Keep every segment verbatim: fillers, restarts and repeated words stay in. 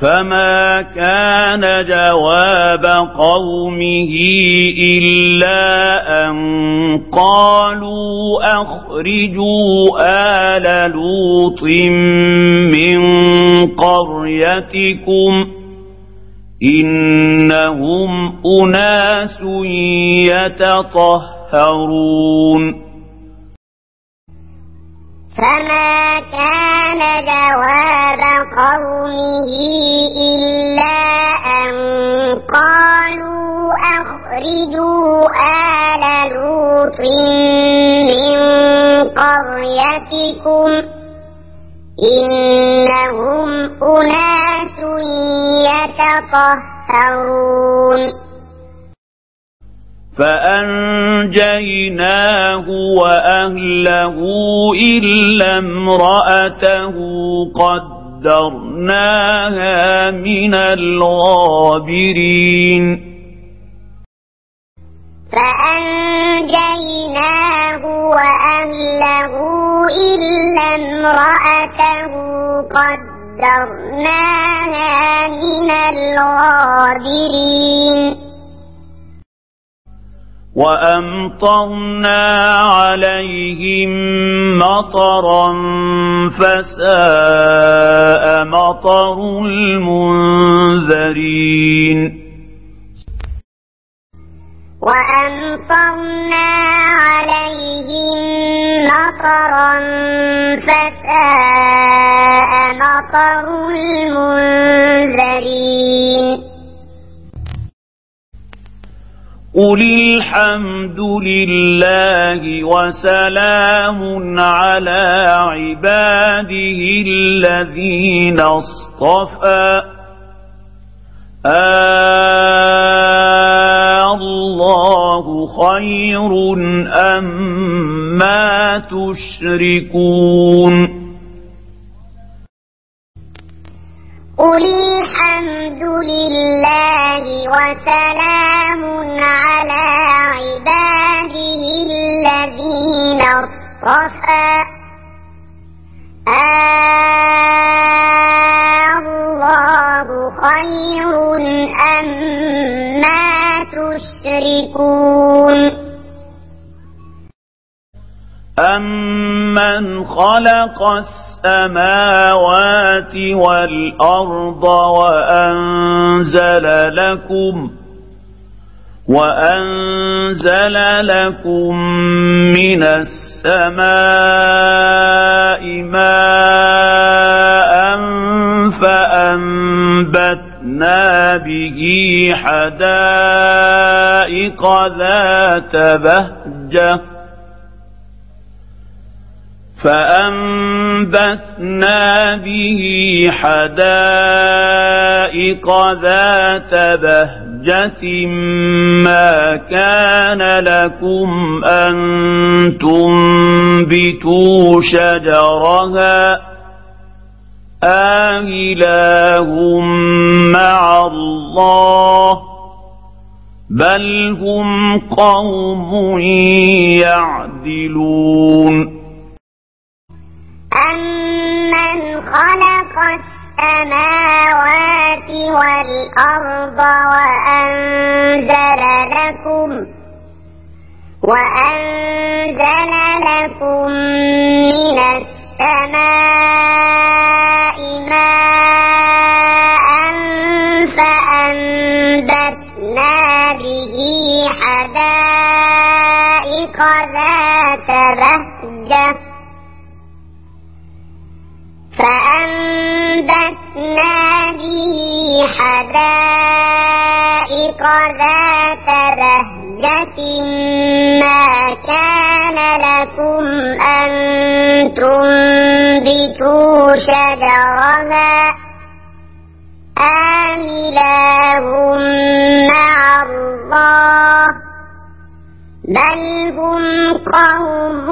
فما كان جواب قومه إلا أن قالوا أخرجوا آل لوط من قريتكم إنهم أناس يتطهرون فما كان جواب قومه إلا أن قالوا أخرجوا آل لوط من قريتكم إنهم أناس يتطهرون فأنجيناه وأهله إلا امرأته قدرناها من الغابرين فأنجيناه وأهله إلا امرأته قدرناها من الغابرين وأمطرنا عليهم مطرا فساء مطر المنذرين وأمطرنا عليهم مطرا فساء مطر المنذرين قل الحمد لله وسلام على عباده الذين اصطفى الله خير أما تشركون قل الحمد لله وسلام على عباده الذين اصطفى الله خير أما تشركون أَمَّنْ خَلَقَ السَّمَاوَاتِ وَالْأَرْضَ وَأَنزَلَ لَكُمْ وَأَنزَلَ لَكُم مِّنَ السَّمَاءِ مَاءً فَأَنبَتْنَا بِهِ حَدَائِقَ ذَاتَ بَهْجَةٍ فأنبتنا به حدائق ذات بهجة ما كان لكم أن تنبتوا شجرها آلهة مع الله بل هم قوم يعدلون أَمَّنْ خَلَقَ السَّمَاوَاتِ وَالْأَرْضَ وَأَنزَلَ لَكُم وَأَنزَلَ لَكُم مِّنَ السَّمَاءِ مَاءً فَأَنبَتْنَا بِهِ حَدَائِقَ ذَاتَ بَهْجَةٍ فأنبتنا به حدائق ذات بهجة ما كان لكم أن تنبتوا شجرها آلهة مع الله بل هم قوم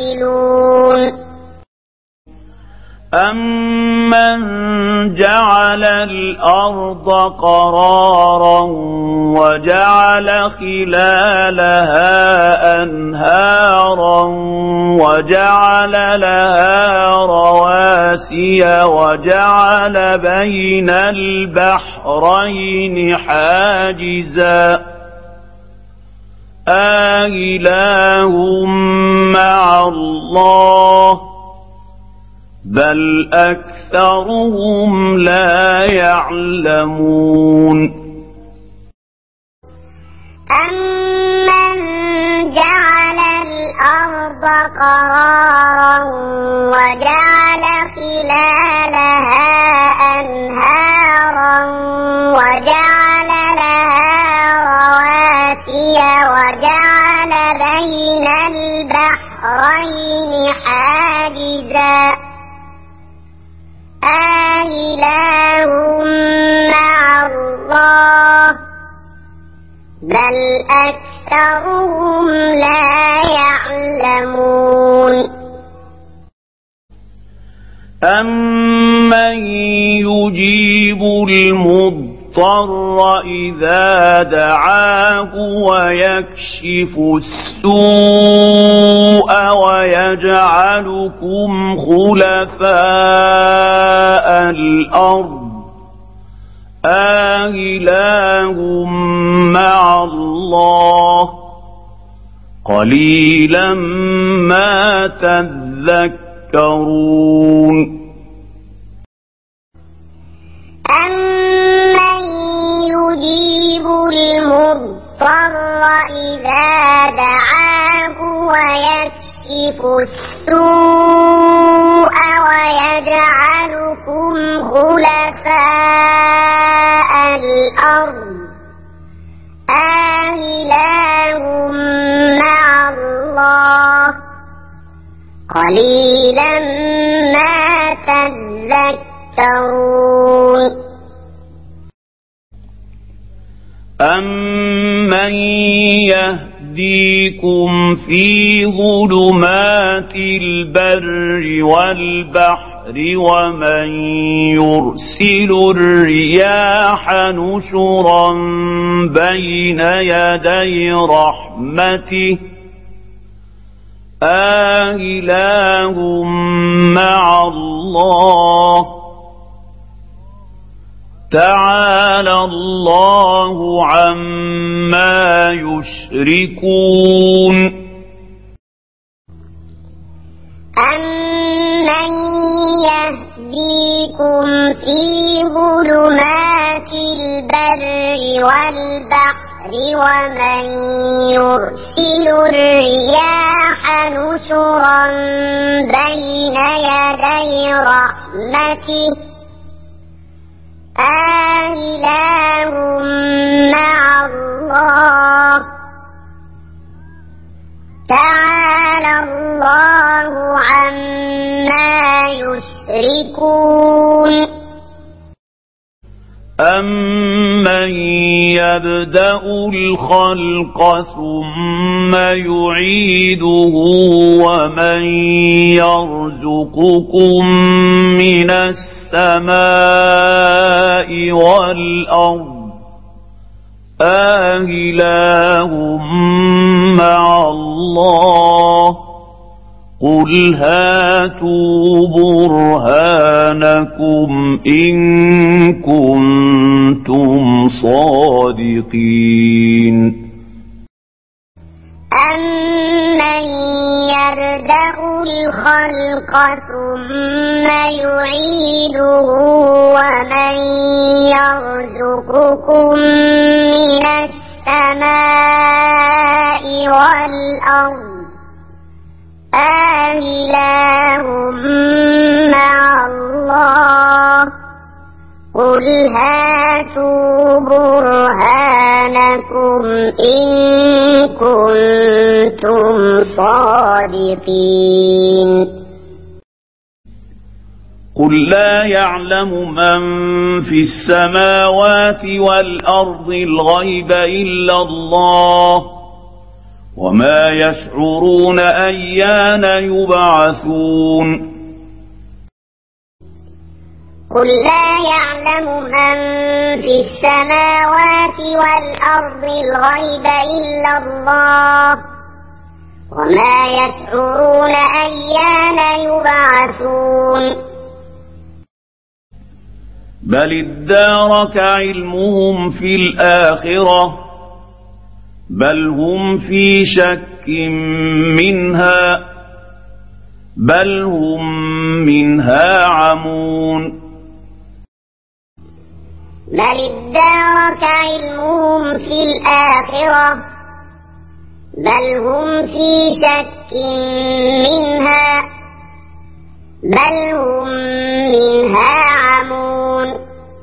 يعدلون أَمَّنْ جَعَلَ وجعل الأرض قرارا وجعل خلالها أنهارا وجعل لها رواسي وجعل بين البحرين حاجزا أإله مع الله بل أكثرهم لا يعلمون أمن جعل الأرض قرارا وجعل خلالها أنهارا وجعل لها رواسي وجعل بين البحرين حاجزا أإله مع الله بل أكثرهم لا يعلمون أمن يجيب المضطر إذا دعاه ويكشف السوء ويجعلكم خلفاء الأرض أإله مع الله قليلا ما تذكرون أمن يجيب المضطر إذا دعاه ويكشف السوء ويجعلكم خلفاء الأرض أإله مع الله قليلا ما تذكرون أمن يهديكم في ظلمات البر والبحر ومن يرسل الرياح نشرا بين يدي رحمته أإله مع الله تعالى الله عما يشركون أمن يهديكم في ظلمات البر والبحر ومن يرسل الرياح نشرا بين يدي رحمته أإله مع الله تعالى الله عما يشركون أمن يبدأ الخلق ثم يعيده ومن يرزقكم من السماء والأرض أإله مع الله قل هاتوا برهانكم إن كنتم صادقين أمن يبدأ الخلق ثم يعيده ومن يرزقكم من السماء والأرض أإله مع الله قل هاتوا برهانكم إن كنتم صادقين قل لا يعلم من في السماوات والأرض الغيب إلا الله وما يشعرون أيان يبعثون قل لا يعلم من في السماوات والأرض الغيب إلا الله وما يشعرون أيان يبعثون بل ادارك علمهم في الآخرة بل هم في شك منها بل هم منها عمون بل ادارك علمهم في الآخرة بل هم في شك منها بل هم منها عمون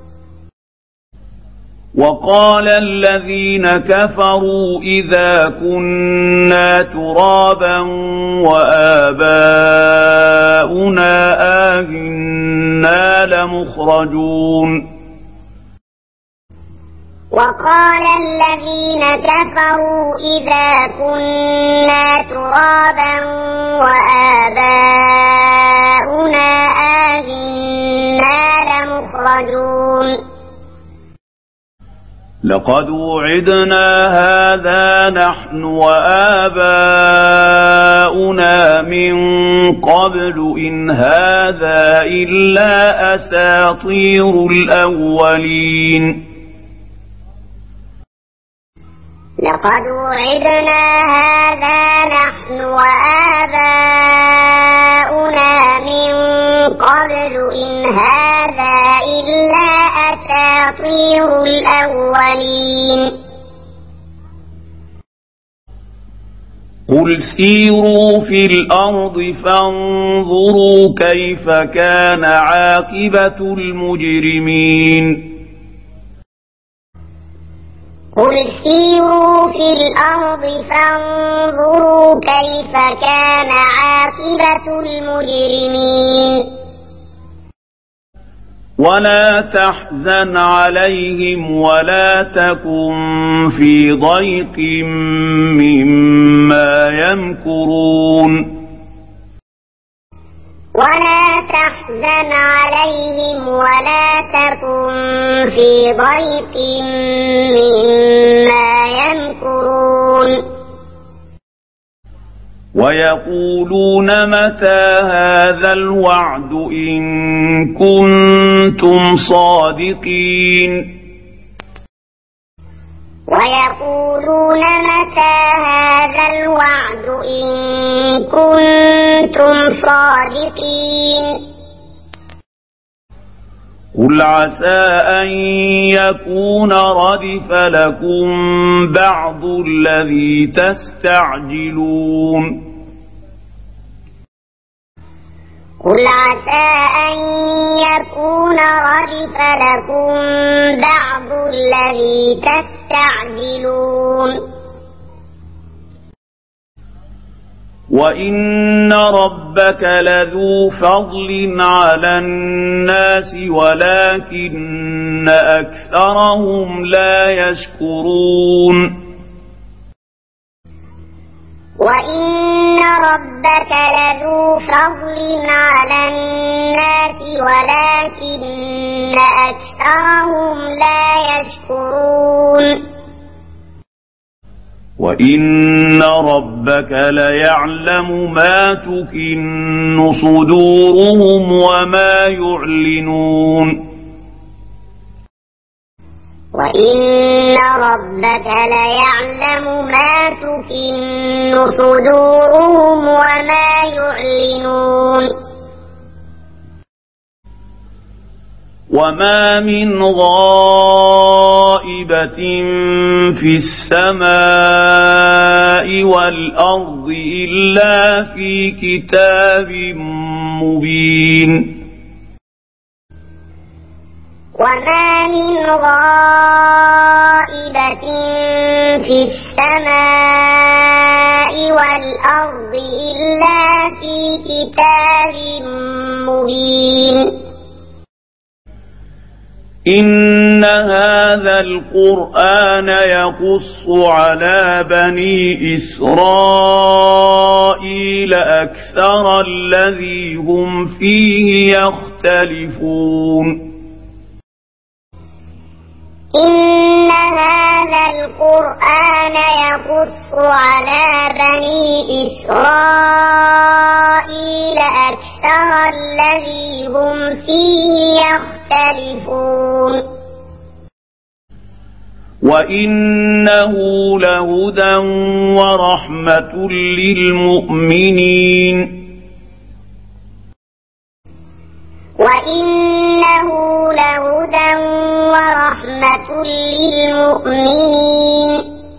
وقال الذين كفروا إذا كنا ترابا وآباؤنا آئنا لمخرجون وقال الذين كفروا إذا كنا ترابا وآباؤنا آئنا لمخرجون لقد وعدنا هذا نحن وآباؤنا من قبل إن هذا إلا أساطير الأولين لقد وعدنا هذا نحن وآباؤنا من قبل إن هذا إلا أساطير الأولين قل سيروا في الأرض فانظروا كيف كان عاقبة المجرمين قل سيروا في الأرض فانظروا كيف كان عاقبة المجرمين ولا تحزن عليهم ولا تكن في ضيق مما يمكرون ولا تحزن عليهم ولا تكن في ضيق مما يمكرون ويقولون متى هذا الوعد إن كنتم صادقين ويقولون متى هذا الوعد إن كنتم صادقين قل عسى أن يكون ردف لكم بعض الذي تستعجلون قل عسى أن يكون ردف لكم بعض الذي تستعجلون وإن ربك لذو فضل على الناس ولكن أكثرهم لا يشكرون وإن ربك لذو فضل على الناس ولكن أكثرهم لا يشكرون وإن ربك ليعلم ما تكن صدورهم وما يعلنون وإن ربك ليعلم ما تكن صدورهم وما يعلنون وما من غائبة في السماء والأرض إلا في كتاب مبين وما من غائبة في السماء والأرض إلا في كتاب مبين إن هذا القرآن يقص على بني إسرائيل أكثر الذي هم فيه يختلفون يختلفون إن هذا القرآن يقص على بني إسرائيل أكثر الذي هم فيه يختلفون وإنه لهدى ورحمة للمؤمنين وإنه لهدى ورحمة للمؤمنين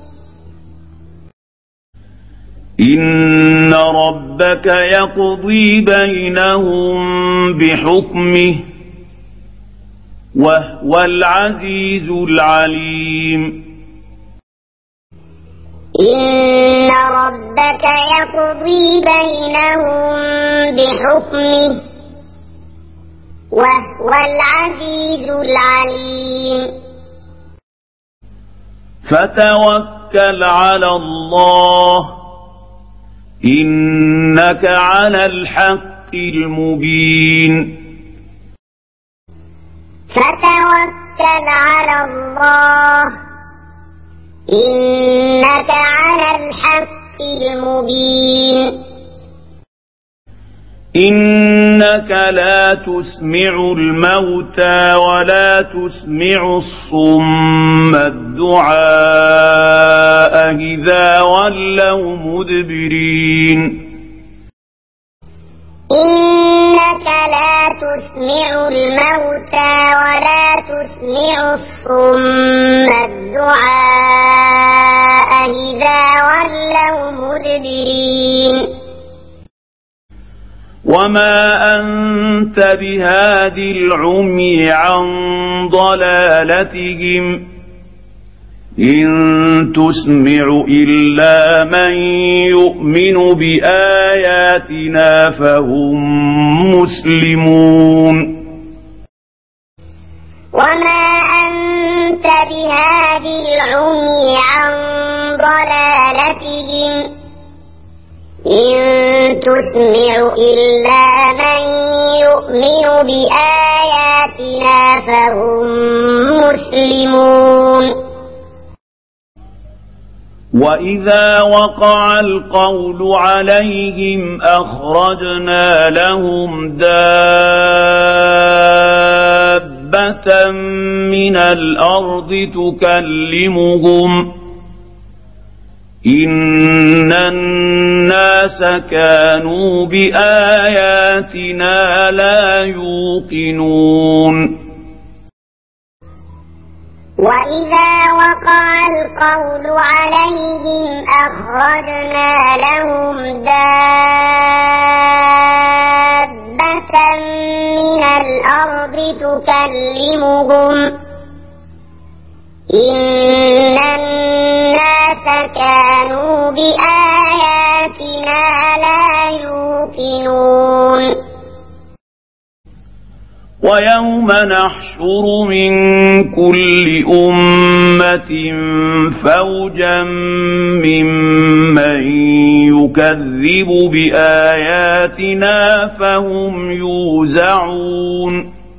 إن ربك يقضي بينهم بحكمه وهو العزيز العليم إن ربك يقضي بينهم بحكمه وهو العزيز العليم فتوكل على الله إنك على الحق المبين فتوكل على الله إنك على الحق المبين إنك لا تسمع الموتى ولا تسمع الصم الدعاء إذا ولوا مدبرين إنك لا تسمع الموتى ولا تسمع الصم الدعاء إذا ولوا مدبرين وما أنت بهاد العمي عن ضلالتهم إن تسمع إلا من يؤمن بآياتنا فهم مسلمون وما أنت بهاد العمي عن ضلالتهم إن تسمع إلا من يؤمن بآياتنا فهم مسلمون وإذا وقع القول عليهم أخرجنا لهم دابة من الأرض تكلمهم إن الناس كانوا بآياتنا لا يوقنون وإذا وقع القول عليهم أخرجنا لهم دابة من الأرض تكلمهم إن الناس كانوا بآياتنا لا يوقنون ويوم نحشر من كل أمة فوجا ممن يكذب بآياتنا فهم يوزعون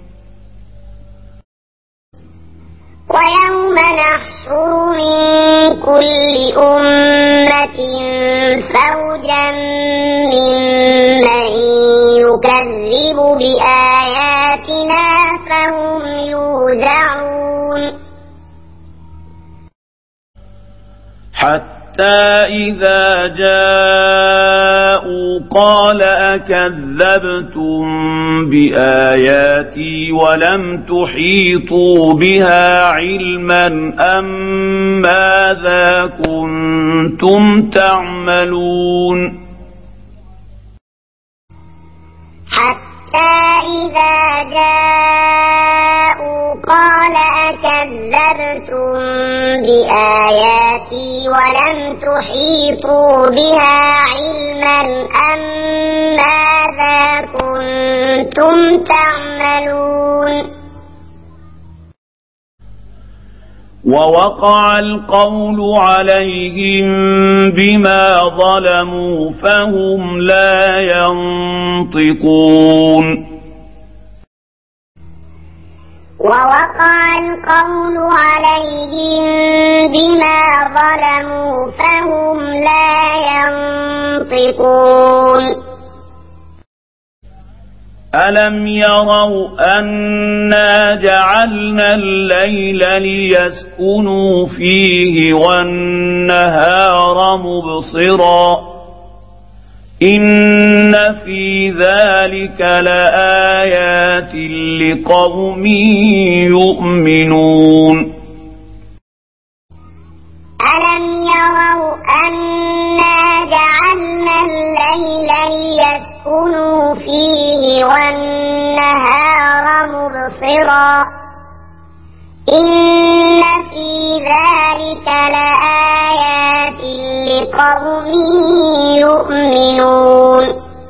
ويوم نحشر من كل أمة فوجا ممن يكذب بآياتنا فهم يوزعون حتى إذا جاءوا قال أكذبتم بآياتي ولم تحيطوا بها علما أم ماذا كنتم تعملون حتى إذا جاءوا قال أكذبتم بآياتي ولم تحيطوا بها علما أم ماذا كنتم تعملون ووقع القول عليهم بما ظلموا فهم لا ينطقون ووقع القول عليهم بما ظلموا فهم لا ينطقون ألم يروا أنا جعلنا الليل ليسكنوا فيه والنهار مبصرا إن في ذلك لآيات لقوم يؤمنون ألم يروا أنا جعلنا الليل ليسكنوا فيه والنهار مبصرا إن في ذلك لآيات لقوم يؤمنون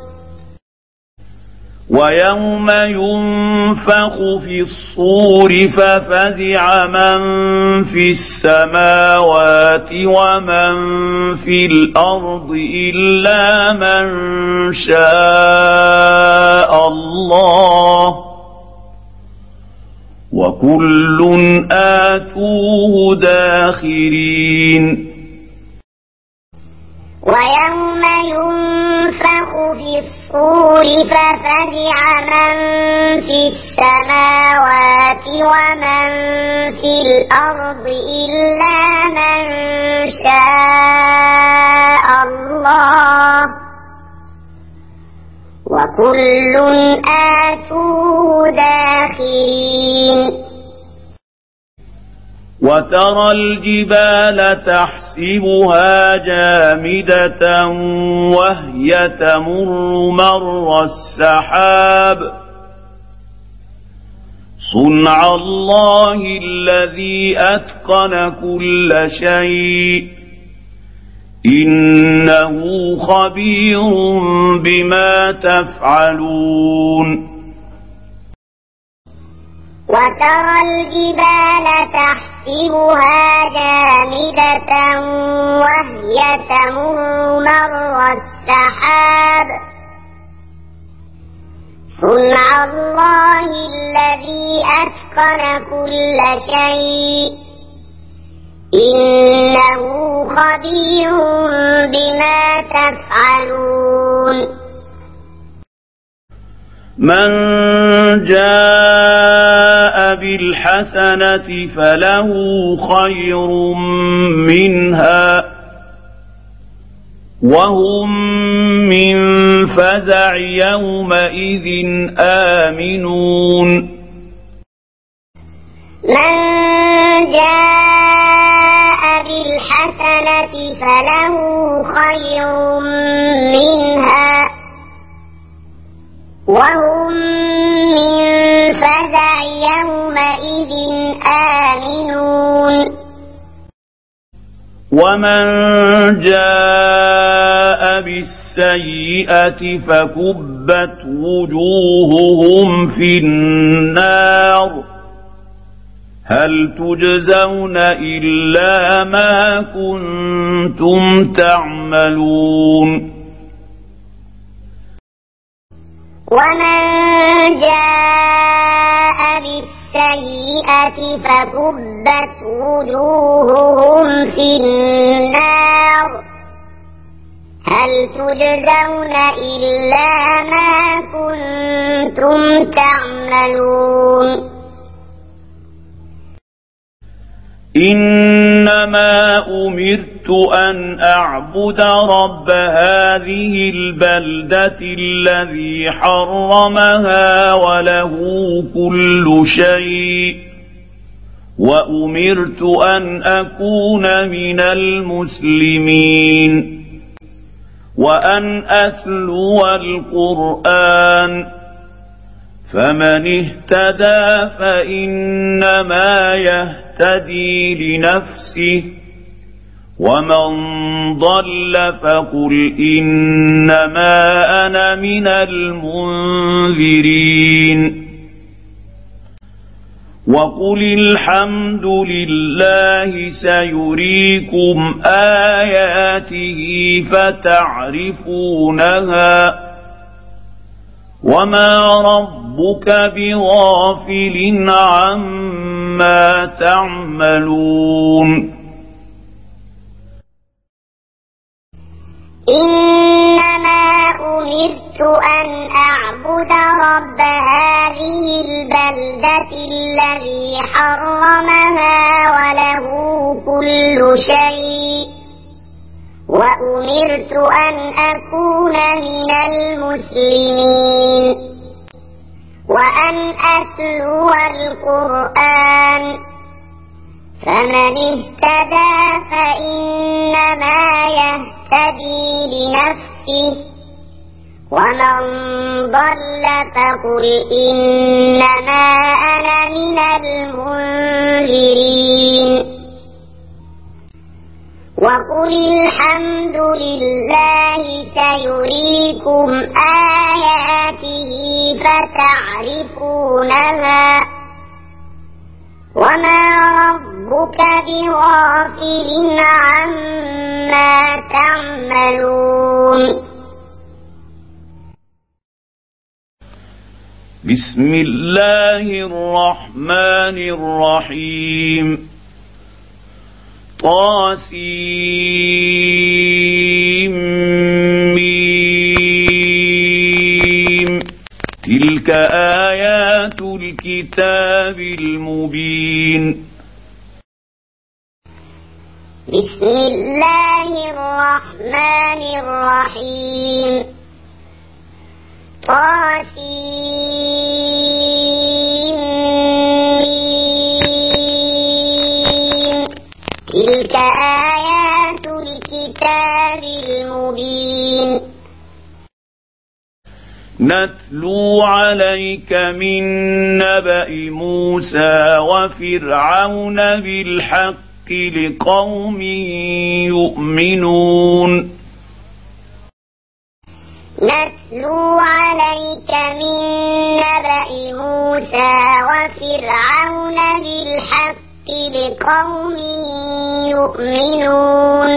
ويوم ينفخ في الصور ففزع من في السماوات ومن في الأرض إلا من شاء الله وكل آتوه داخرين ويوم ينفخ في الصور ففزع من في السماوات ومن في الأرض إلا من شاء الله وكل آتوه داخرين وترى الجبال تحسبها جامدة وهي تمر مر السحاب صنع الله الذي أتقن كل شيء إنه خبير بما تفعلون وترى الجبال تحسبها جامدة وهي تمر مر السحاب صنع الله الذي أتقن كل شيء إنه خبير بما تفعلون من جاء بالحسنة فله خير منها وهم من فزع يومئذ آمنون من جاء بالحسنة فله خير منها وهم من فزع يومئذ آمنون ومن جاء بالسيئة فكبت وجوههم في النار هل تجزون إلا ما كنتم تعملون ومن جاء بالسيئة فكبت وجوههم في النار هل تجزون إلا ما كنتم تعملون إنما أمرت أن أعبد رب هذه البلدة الذي حرمها وله كل شيء وأمرت أن أكون من المسلمين وأن أتلو القرآن فمن اهتدى فإنما يهتدي لنفسه ومن ضل فقل إنما أنا من المنذرين وقل الحمد لله سيريكم آياته فتعرفونها وما رب ربك بغافل عما تعملون إنما أمرت أن أعبد رب هذه البلدة الذي حرمها وله كل شيء وأمرت أن أكون من المسلمين وأن أتلو القرآن فمن اهتدى فإنما يهتدي لنفسه ومن ضل فقل إنما أنا من المنذرين وقل الحمد لله سيريكم آياته فتعرفونها وما ربك بغافل عما تعملون بسم الله الرحمن الرحيم طاسيم تلك آيات الكتاب المبين بسم الله الرحمن الرحيم طاسيم تلك آيات الكتاب المبين نتلو عليك من نبأ موسى وفرعون بالحق لقوم يؤمنون نتلو عليك من نبأ موسى وفرعون بالحق لقوم يؤمنون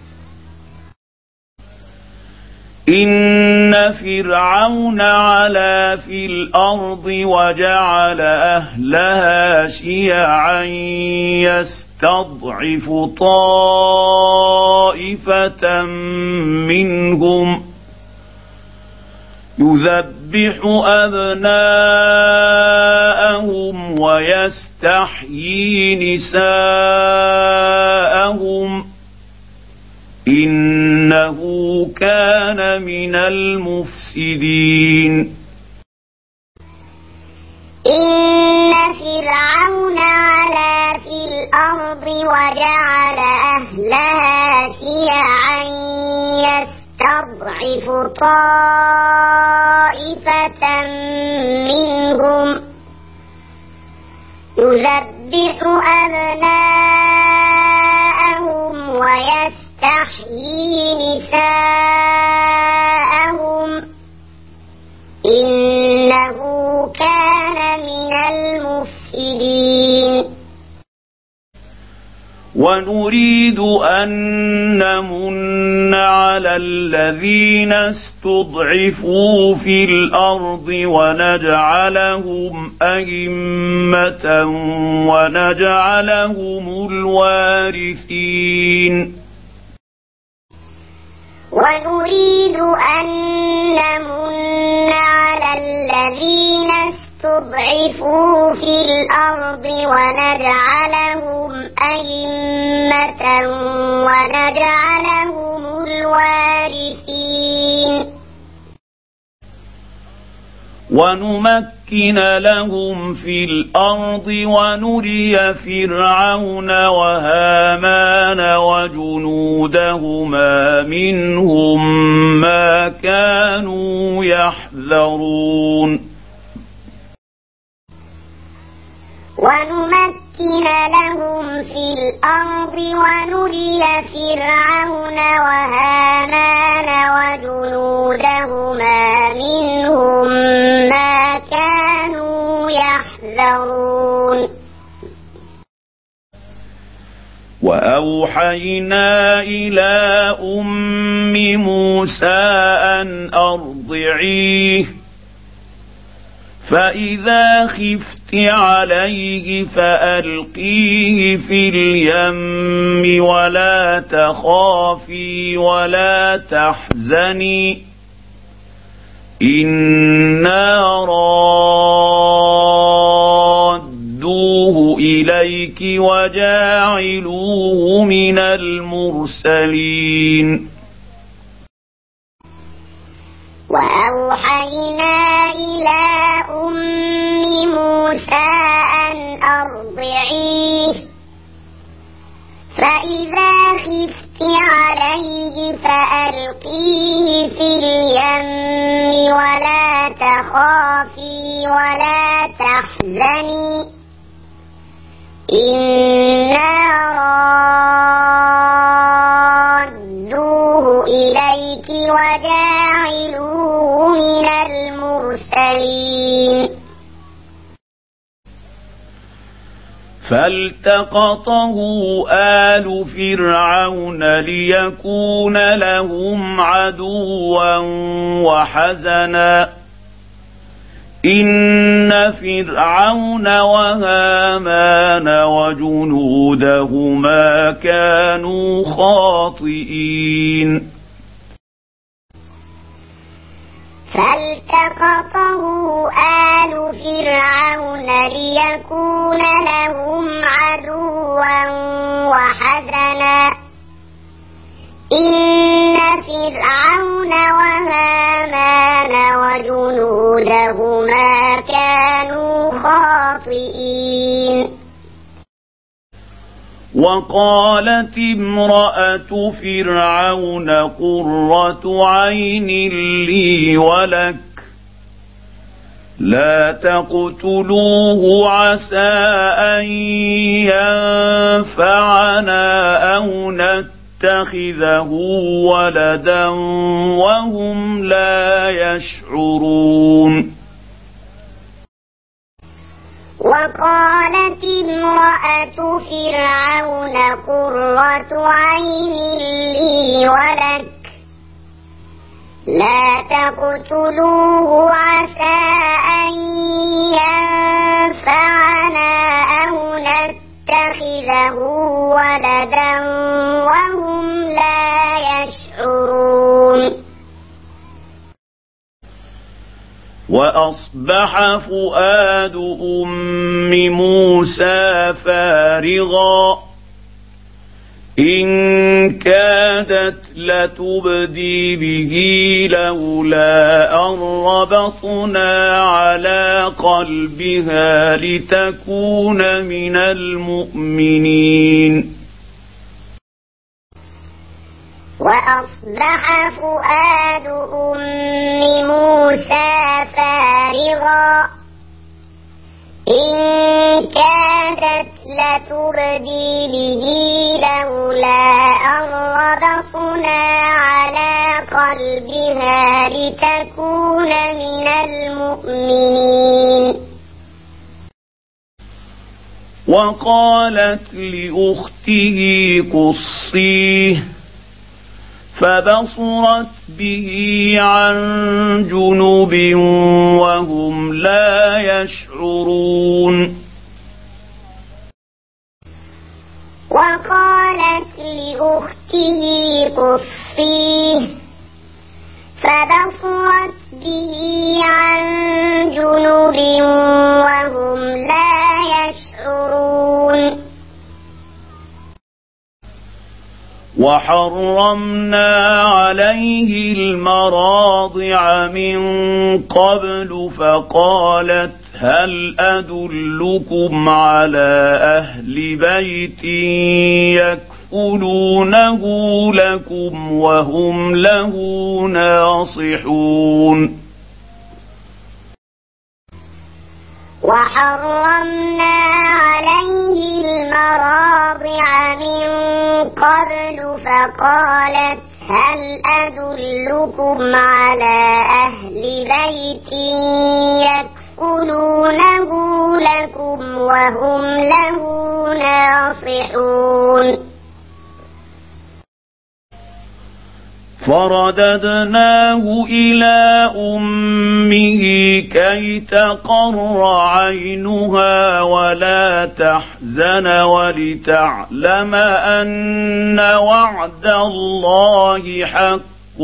إن فرعون علا في الأرض وجعل أهلها شيعا يستضعف طائفة منهم يذبح أبناءهم ويستحيي نساءهم إنه كان من المفسدين إن فرعون علا في الأرض وجعل أهلها شيعا يستضعف طائفة منهم يذبح أبناءهم ويستحيي نساءهم إنه كان من المفسدين ونريد أن نمن على الذين استضعفوا في الأرض ونجعلهم أئمة ونجعلهم الوارثين ونريد أن نمن على الذين استضعفوا في الأرض ونجعلهم أئمة ونجعلهم الوارثين ونمكن لهم في الأرض ونري فرعون وهامان وجنودهما منهم ما كانوا يحذرون ونمكن لهم في الأرض ونري فرعون وهامان وجنودهما منهم ما كانوا يحذرون وأوحينا إلى أم موسى أن أرضعيه فإذا خفت عليه فألقيه في اليم ولا تخافي ولا تحزني إنا رادوه إليك وجاعلوه من المرسلين وأوحينا إلى أم موسى أن أرضعيه فإذا خفت عليه فألقيه في اليم ولا تخافي ولا تحزني إنا رادوه إليك وجاعلوه من المرسلين فالتقطه آل فرعون ليكون لهم عدوا وحزنا إن فرعون وهامان وجنودهما كانوا خاطئين فالتقطه آل فرعون ليكون لهم عدوا وحزنا إن فرعون وهامان وجنودهما كانوا خاطئين وقالت امرأة فرعون قرة عين لي ولك لا تقتلوه عسى أن ينفعنا أو نتخذه ولدا وهم لا يشعرون وقالت امرأة فرعون قرة عين لي ولك لا تقتلوه عسى أن ينفعنا أو نتخذه ولدا وهم لا يشعرون وأصبح فؤاد أم موسى فارغا إن كادت لتبدي به لولا أن ربطنا على قلبها لتكون من المؤمنين وأصبح فؤاد أم موسى فارغا إن كادت لتبدي به لولا أن ربطنا على قلبها لتكون من المؤمنين وقالت لأخته قصيه فبصرت به عن جنب وهم لا يشعرون وقالت لأخته قصيه فبصرت به عن جنب وهم لا يشعرون وحرمنا عليه المراضع من قبل فقالت هل أدلكم على أهل بيت يكفلونه لكم وهم له ناصحون وحرمنا عليه المراضع من قبل فقالت هل أدلكم على أهل بيت يكفلونه لكم وهم له ناصحون فرددناه إلى أمه كي تقر عينها ولا تحزن ولتعلم أن وعد الله حق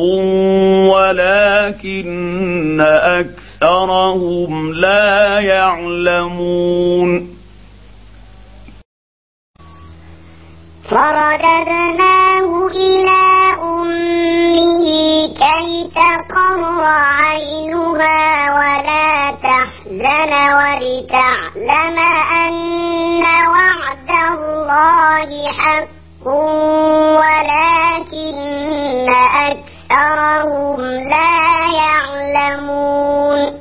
ولكن أكثرهم لا يعلمون فرددناه إلى أمه كي تقر عينها ولا تحزن ولتعلم أن وعد الله حق ولكن أكثرهم لا يعلمون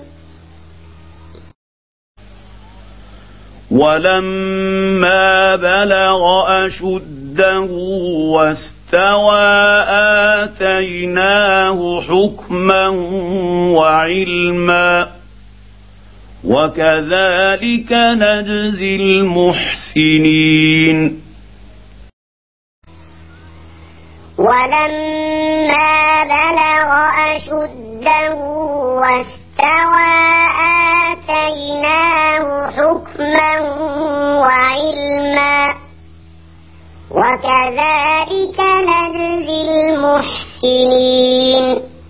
ولما بلغ أشده واستوى آتيناه حكما وعلما وكذلك نجزي المحسنين ولما بلغ أشده واستوى آتيناه حكما وعلما وكذلك نجزي المحسنين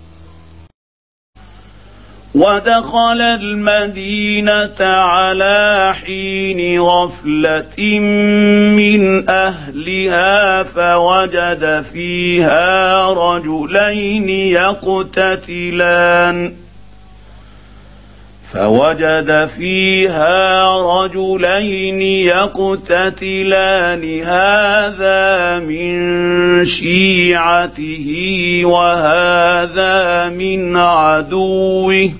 ودخل المدينة على حين غفلة من أهلها فوجد فيها رجلين يقتتلان فوجد فيها رجلين يقتتلان هذا من شيعته وهذا من عدوه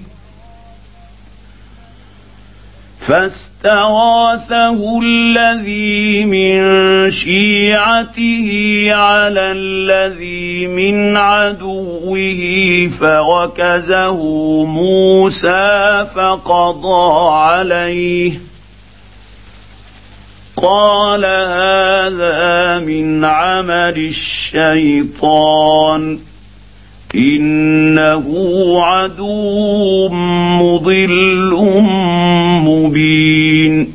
فاستغاثه الذي من شيعته على الذي من عدوه فوكزه موسى فقضى عليه قال هذا من عمل الشيطان إنه عدو مضل مبين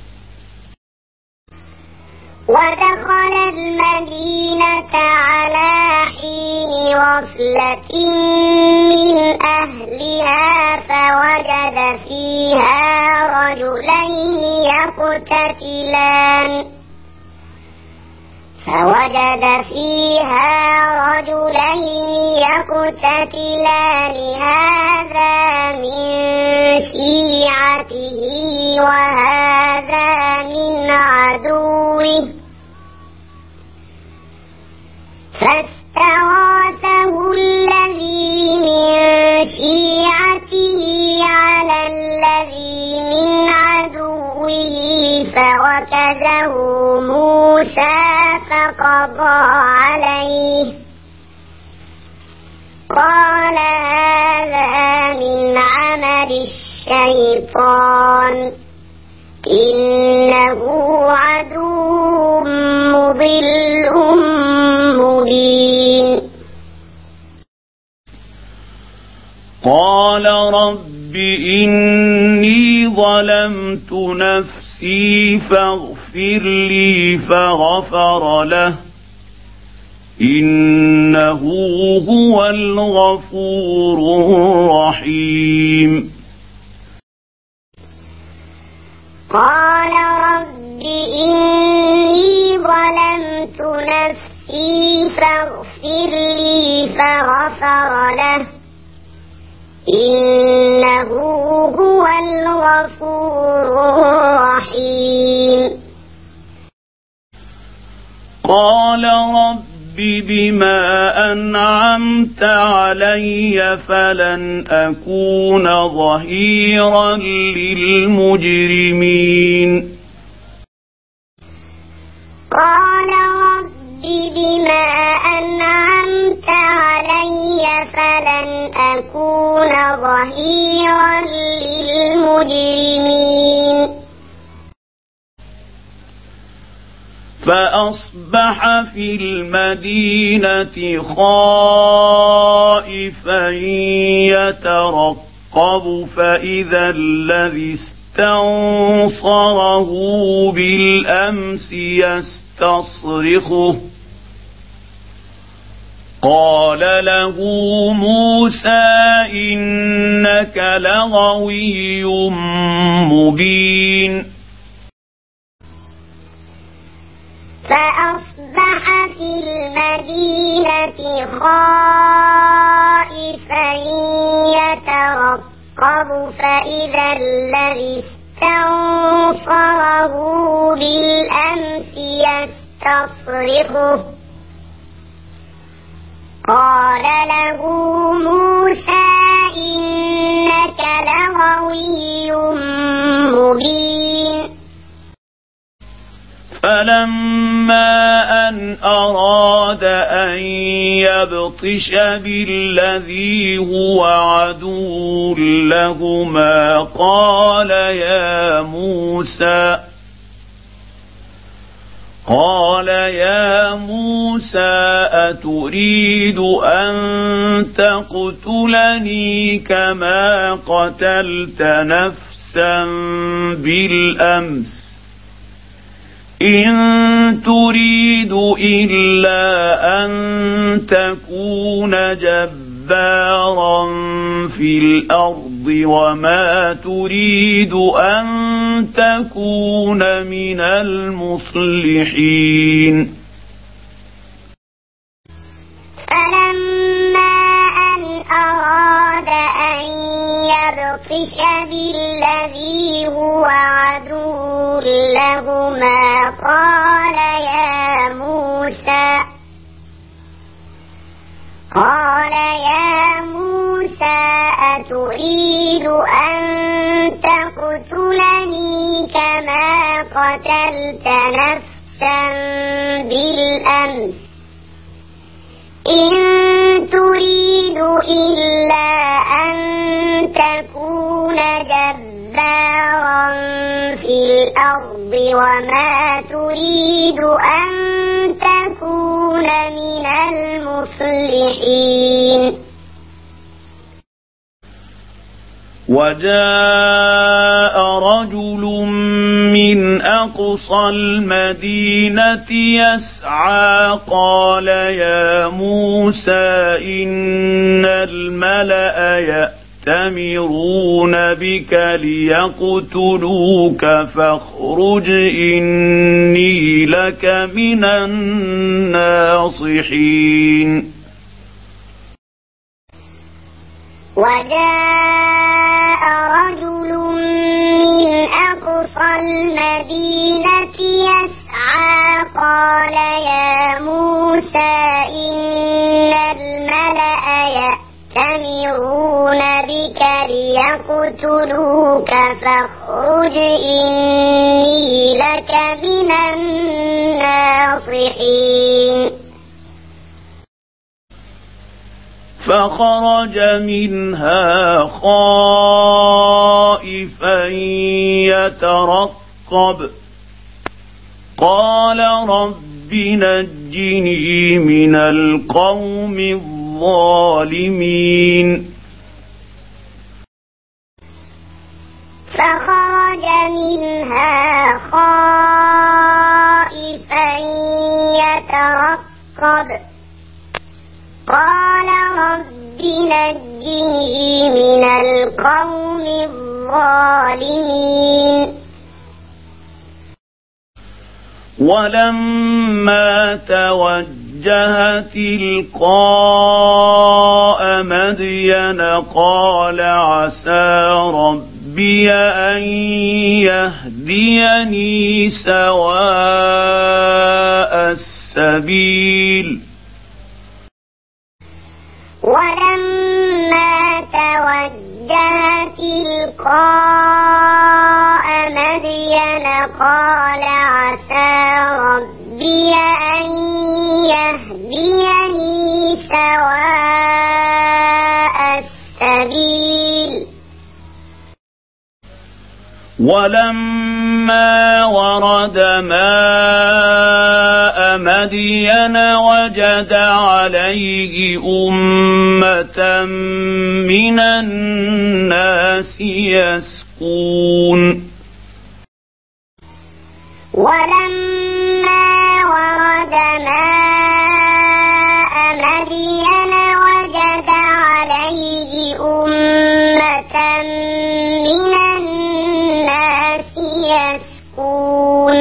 ودخل المدينة على حين غفلة من أهلها فوجد فيها رجلين يقتتلان فوجد فيها رجلين يقتتلان هذا من شيعته وهذا من عدوه فاستغاثه الذي من شيعته على الذي من عدوه فوكزه موسى فقضى عليه قال هذا من عمل الشيطان إنه عدو مضل مبين قال رب إني ظلمت نفسي فاغفر لي فغفر له إنه هو الغفور الرحيم قال رب إني ظلمت نفسي فاغفر لي فغفر له إنه هو الغفور الرحيم قال رب بما أنعمت علي فلن أكون ظهيرا للمجرمين قال رب بما أنعمت علي فلن أكون ظهيرا للمجرمين فأصبح في المدينة خائفا يترقب فإذا الذي استنصره بالأمس يستصرخه قال له موسى إنك لغوي مبين فأصبح في المدينة خائفا يترقب فإذا الذي استنصره بالأمس يستصرخه قال له موسى إنك لغوي مبين فلما أن أراد أن يبطش بالذي هو عدو لهما قال يا موسى قال يا موسى أتريد أن تقتلني كما قتلت نفسا بالأمس إن تريد إلا أن تكون جبارا في الأرض وما تريد أن تكون من المصلحين فلما أن أراد أن يبطش بالذي هو عدو لهما قال يا موسى قال يا موسى أتريد أن تقتلني كما قتلت نفسا بالأمس إن تريد إلا أن تكون جبارا في الأرض وما تريد أن تكون من المصلحين وجاء رجل من أقصى المدينة يسعى قال يا موسى إن الملأ يأتمرون بك ليقتلوك فاخرج إني لك من الناصحين وجاء رجل من أقصى المدينة يسعى قال يا موسى إن الملأ يأتمرون بك ليقتلوك فاخرج إني لك من الناصحين فخرج منها خائفا يترقب قال رب نجني من القوم الظالمين فخرج منها خائفا يترقب قال رب نجني من القوم الظالمين ولما توجه تلقاء مدين قال عسى ربي أن يهديني سواء السبيل ولما توجه تلقاء مدين قال عسى ربي أن يهديني سواء السبيل ولما ورد ماء مدين وجد عليه أمة من الناس يسقون ولما ورد ماء مدين وجد عليه أمة من الناس يسقون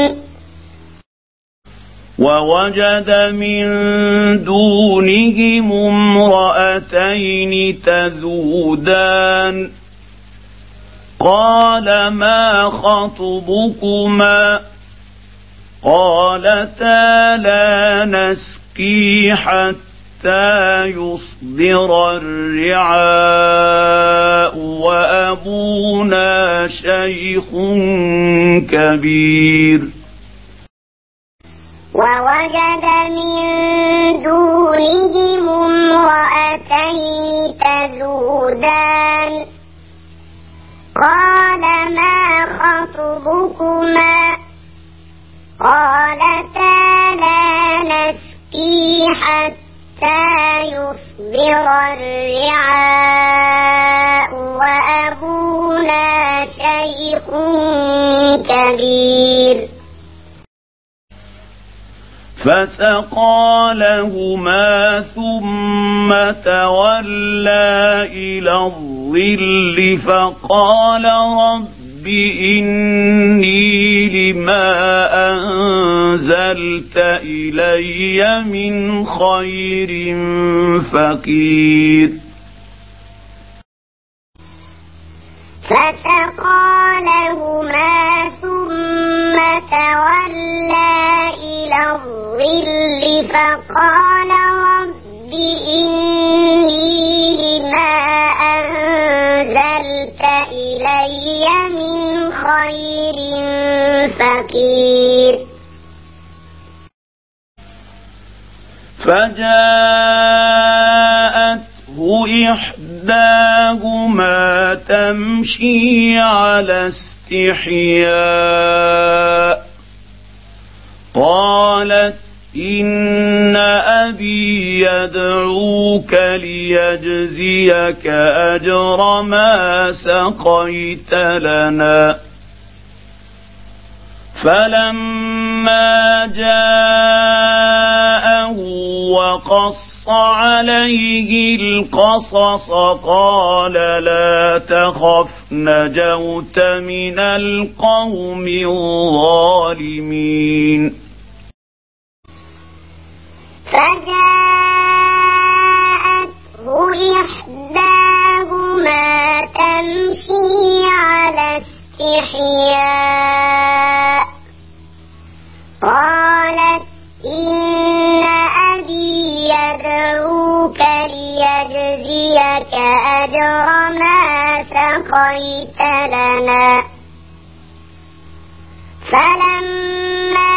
ووجد من دونهم امرأتين تذودان قال ما خطبكما قالتا لا نسقي حتى يصدر الرعاء وأبونا شيخ كبير ووجد من دونهم امرأتين تذودان قال ما خطبكما قالتا لا نسقي حتى يصدر الرعاء وأبونا شيخ كبير فسقى لهما ثم تولى إلى الظل فقال رب إني لما أنزلت إلي من خير فقير فسقى لهما ثم تولى إلى الظل فقال رب إني لما أنزلت إلي من خير فقير فجاءته إحداهما تمشي على استحياء قالت إن أبي يدعوك ليجزيك أجر ما سقيت لنا فلما جاءه وقص عليه القصص قال لا تخف نجوت من القوم الظالمين فجاءته إحداهما تمشي على استحياء قالت إن أبي يدعوك ليجزيك أجر ما سقيت لنا فلما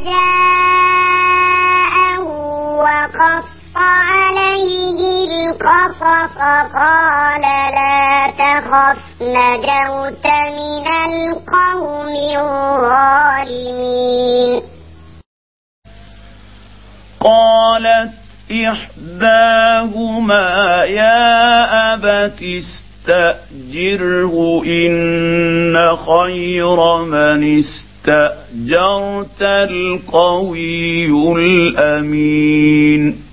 جاءه وقص عليه القصص قال لا تخف نجوت من القوم الظالمين قالت إحداهما يا أبت استأجره إن خير من استأجرت القوي الأمين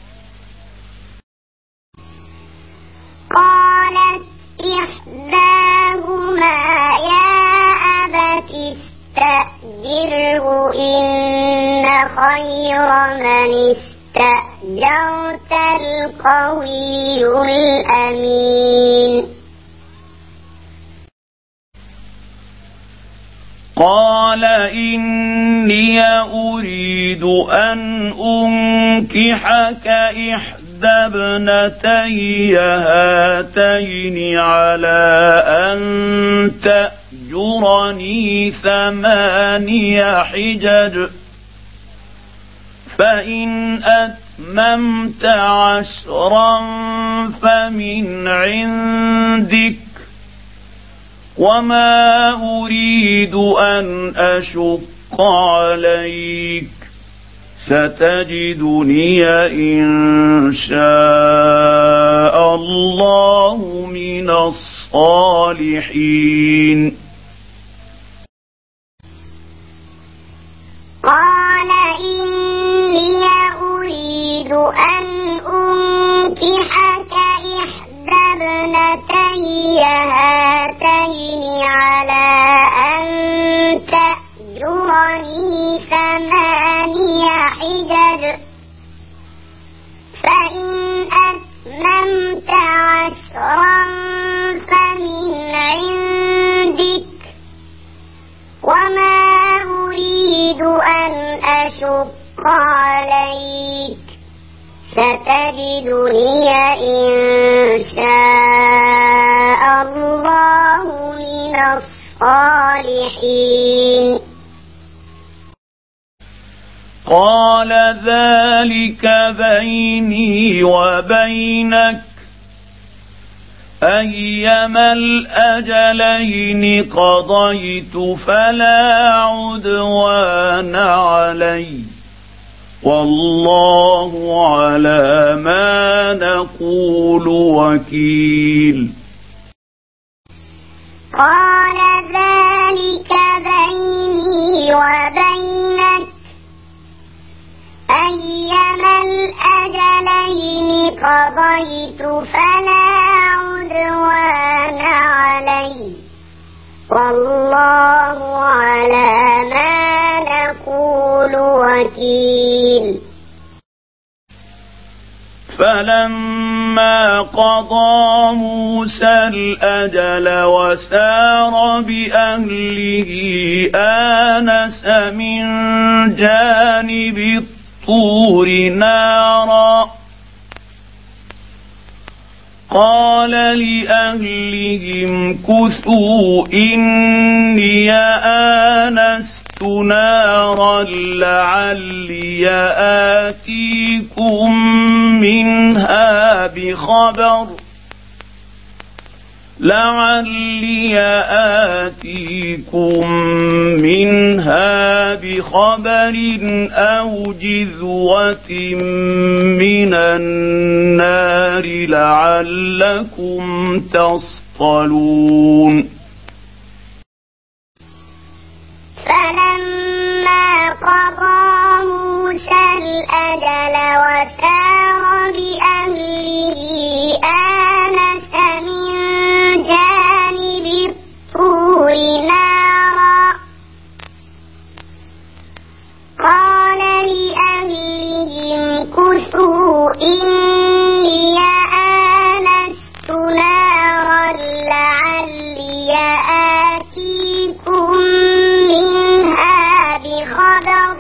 قالت إحداهما يا أبت استأجره إن خير من استأجرت القوي الأمين قال إني أريد أن أنكحك إحدى ابنتي هاتين على أن تأجرني ثماني حجج فإن أتممت عشرا فمن عندك وما أريد أن أشق عليك ستجدني إن شاء الله من الصالحين. قال إني أريد أن أنكحك إحدى ابنتي هاتين على أن تأجرني ثماني حجج فإن أتممت عشرا فمن عندك وما أريد أن أشق عليك ستجدني إن شاء الله من الصالحين. قال ذلك بيني وبينك أيما الأجلين قضيت فلا عدوان علي والله على ما نقول وكيل. قال ذلك بيني وبينك أيما الأجلين قضيت فلا عدوان علي والله على ما نقول وكيل. فلما قضى موسى الأجل وسار بأهله آنس من جانب الطور نارا قال لأهلهم كثوا إني آنست نارا لعلي آتيكم منها بخبر لعلي آتيكم منها بخبر أو جذوة من النار لعلكم تصطلون. فلما قضى موسى الأجل وسار بأهله آنس من جانب الطور نارا قال لأهلهم كثوا إني آنست نارا لعلي آتيكم منها بخبر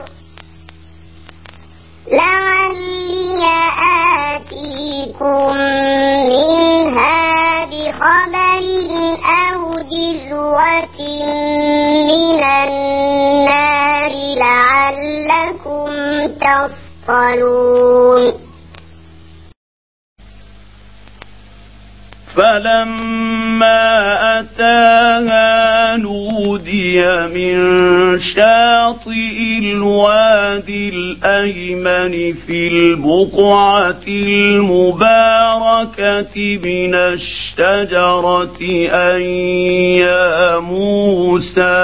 لعلي آتيكم منها بخبر أو جذوة من النار لعلكم تصطلون. فلما أتاها نودي من شاطئ الوادي الأيمن في البقعة المباركة من الشجرة أن يا موسى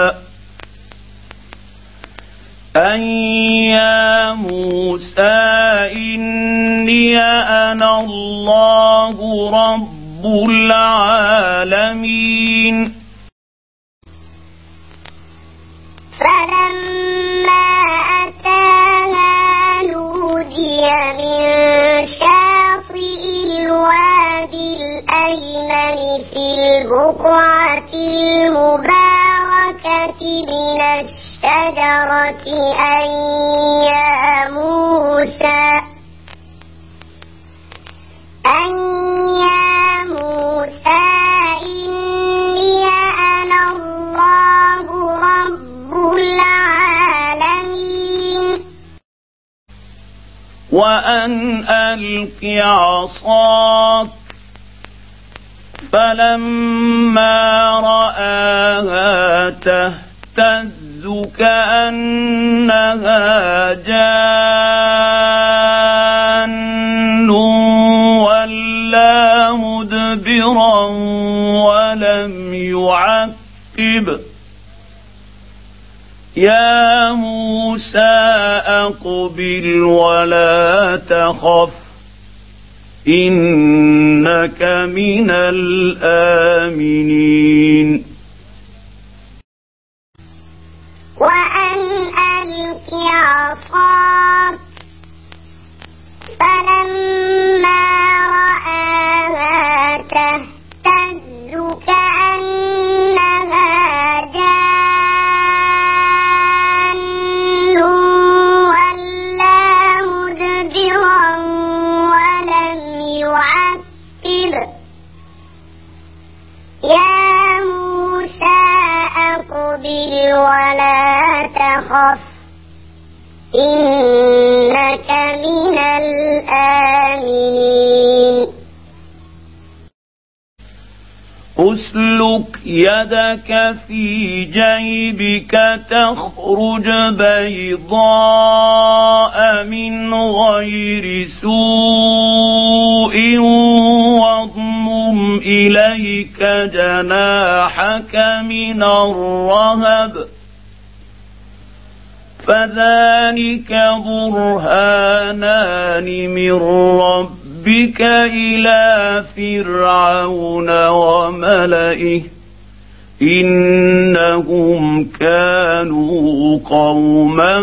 أن يا موسى إني أنا الله رب العالمين. فلما أتاها نودي من شاطئ الوادي الأيمن في البقعة المباركة من الشجرة أن يا موسى أن يا موسى إني أنا الله رب العالمين. وأن ألق عصاك فلما رآها تهتز كأنها جان ولا مدبرا ولم يعقب يا موسى أقبل ولا تخف إنك من الآمنين وأن ألق عصاك فلما رآها تهتز كأنها جان ولا مدبرا ولم يعقب يا موسى أقبل ولا تخف إنك من الآمنين أسلك يدك في جيبك تخرج بيضاء من غير سوء واضمم إليك جناحك من الرهب فذلك برهانان من ربك إلى فرعون وملئه إنهم كانوا قوما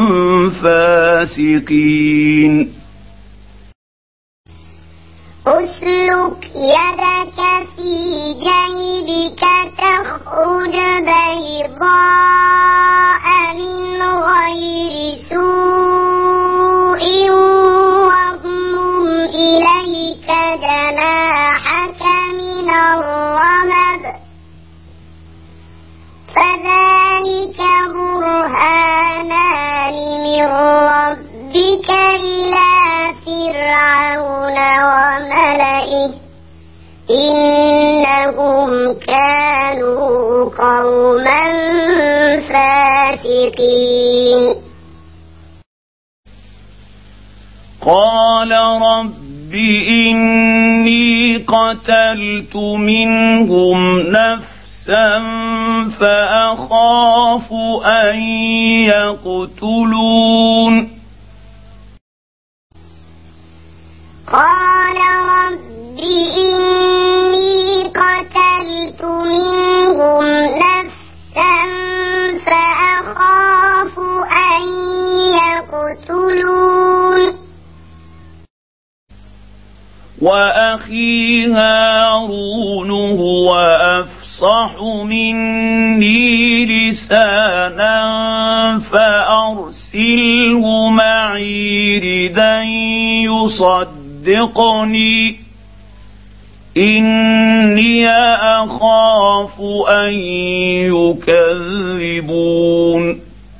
فاسقين أسلك يدك في جيبك تخرج بيضاء من غير سوء واضمم إليك جناحك من الرهب فذلك برهانان من ربك إلى فرعون وملئه إنهم كانوا قوما فاسقين قال رب إني قتلت منهم نفسا فأخاف أن يقتلون قال رب إني قتلت منهم نفسا فأخاف أن يقتلون وأخي هارون هو أفصح مني لسانا فأرسله معي ردا يصدقني إني أخاف أن يكذبون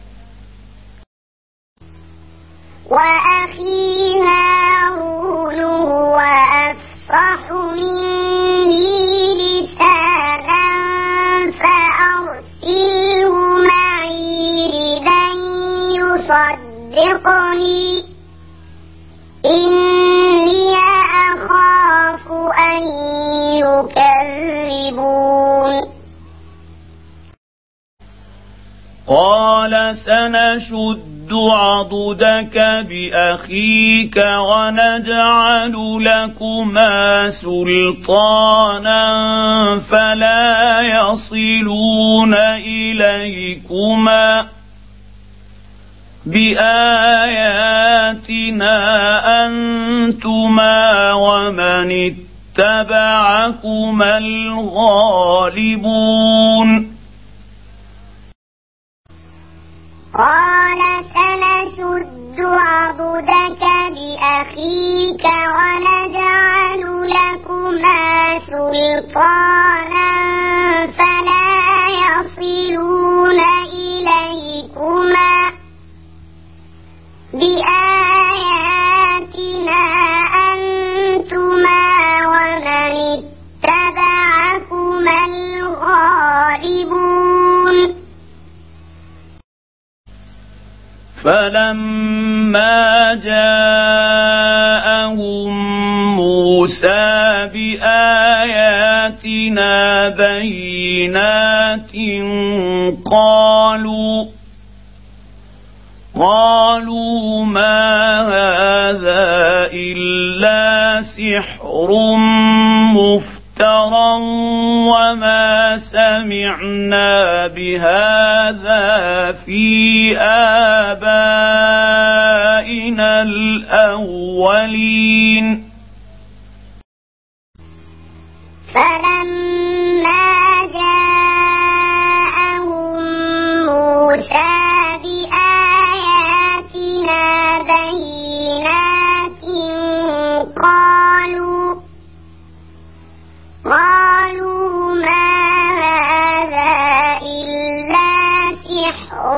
وأخي هارون هو أفصح مني لسانا فأرسله معي ردا يصدقني إني أخاف أن يكذبون قال سنشد عضدك بأخيك ونجعل لكما سلطانا فلا يصلون إليكما بآياتنا أنتما ومن اتبعكما الغالبون قال سنشد عضدك بأخيك ونجعل لكما سلطانا فلا يصلون إليكما بآياتنا أنتما ومن اتبعكما فلما جاءهم موسى بآياتنا بينات قالوا قالوا ما هذا إلا سحر مفترى وما سمعنا بهذا في آبائنا الأولين فلما جاءهم موسى بآياتنا بينات قالوا قالوا ما هذا إلا سحر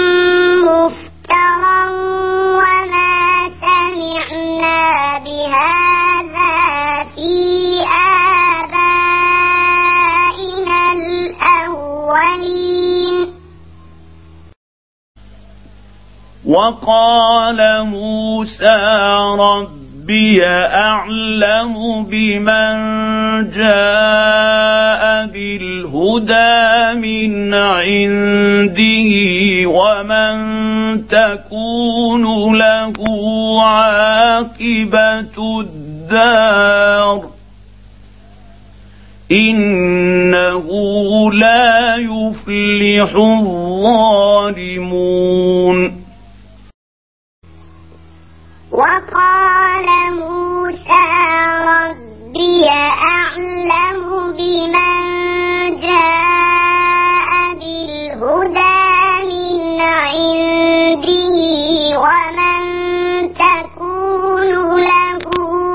مفترى وما سمعنا بهذا في آبائنا الأولين وقال موسى ربي أعلم بمن جاء بالهدى من عنده ومن تكون له عاقبة الدار إنه لا يفلح الظالمون وقال موسى ربي أعلم بمن جاء بالهدى من عنده ومن تكون له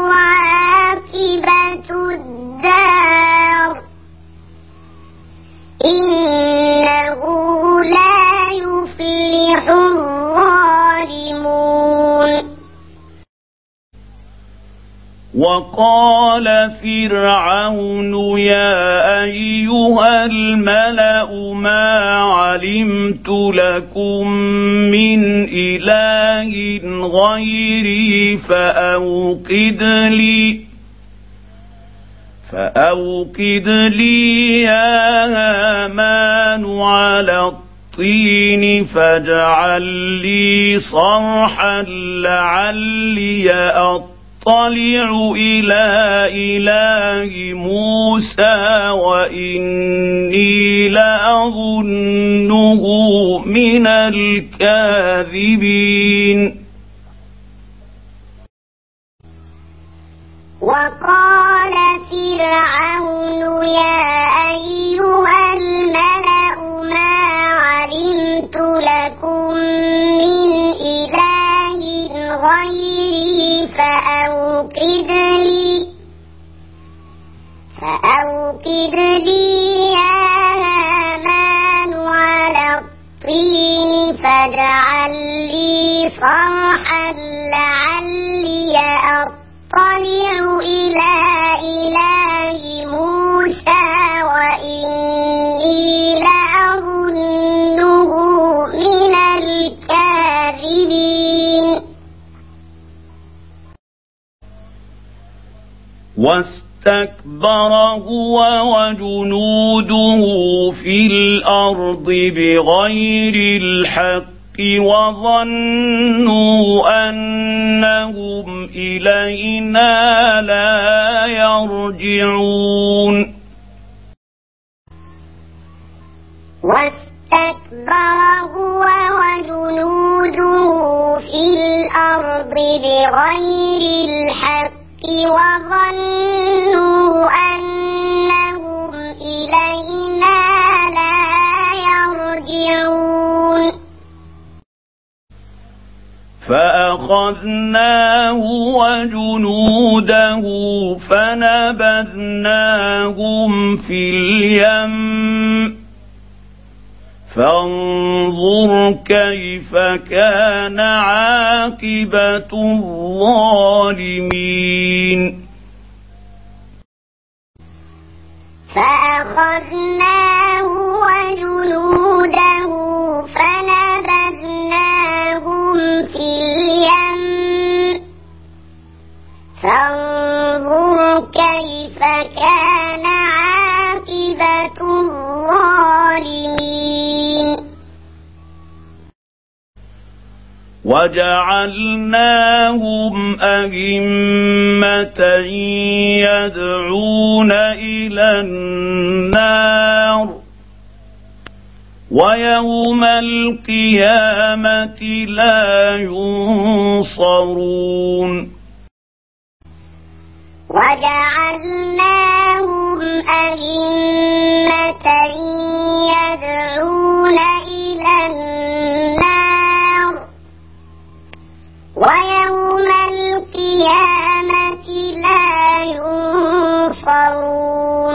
عاقبة الدار إنه لا يفلح الظالمون وقال فرعون يا أيها الملأ ما علمت لكم من إله غيري فأوقد لي فأوقد لي يا هامان على الطين فاجعل لي صرحا لعلي أطلع اطلع إلى إله موسى وإني لأظنه من الكاذبين وقال فرعون يا أيها الملأ ما علمت لكم من إله غيري فأوقد لي فأوقد لي يا هامان على الطين فاجعل لي صرحا لعلي أطلع إلى إله موسى وإني لأظنه من الكاذبين واستكبر هو وجنوده في الأرض بغير الحق وظنوا أنهم إلينا لا يرجعون واستكبر هو وجنوده في الأرض بغير الحق وظنوا أنهم إلينا لا يرجعون فأخذناه وجنوده فنبذناهم في اليم فانظر كيف كان عاقبة الظالمين فأخذناه وجنوده فنبذناهم وجعلناهم أئمة يدعون إلى النار ويوم القيامة لا ينصرون وجعلناهم أئمة يدعون إلى النار ويوم القيامة لا ينصرون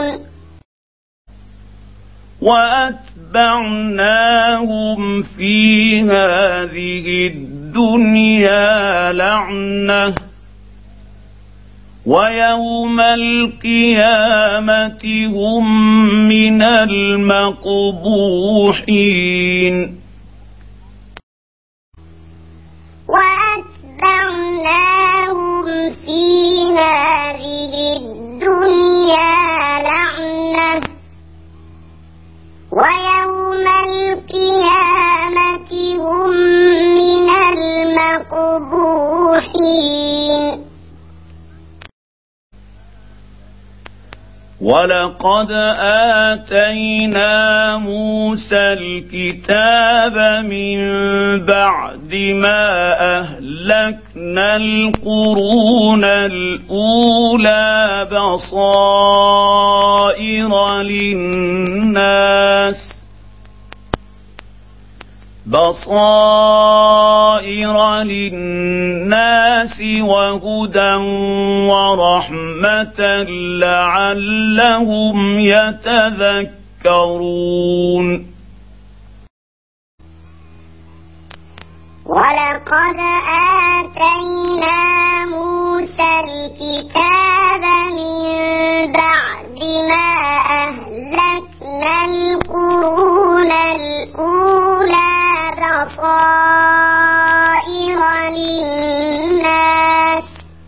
وأتبعناهم في هذه الدنيا لعنة ويوم القيامة هم من المقبوحين وأتبعناهم في هذه الدنيا لعنة ويوم القيامة هم من المقبوحين ولقد آتينا موسى الكتاب من بعد ما أهلكنا القرون الأولى بصائر للناس بصائر للناس وهدى ورحمة لعلهم يتذكرون ولقد آتينا موسى الكتاب من بعد ما أهلكنا القرون الأولى بصائر للناس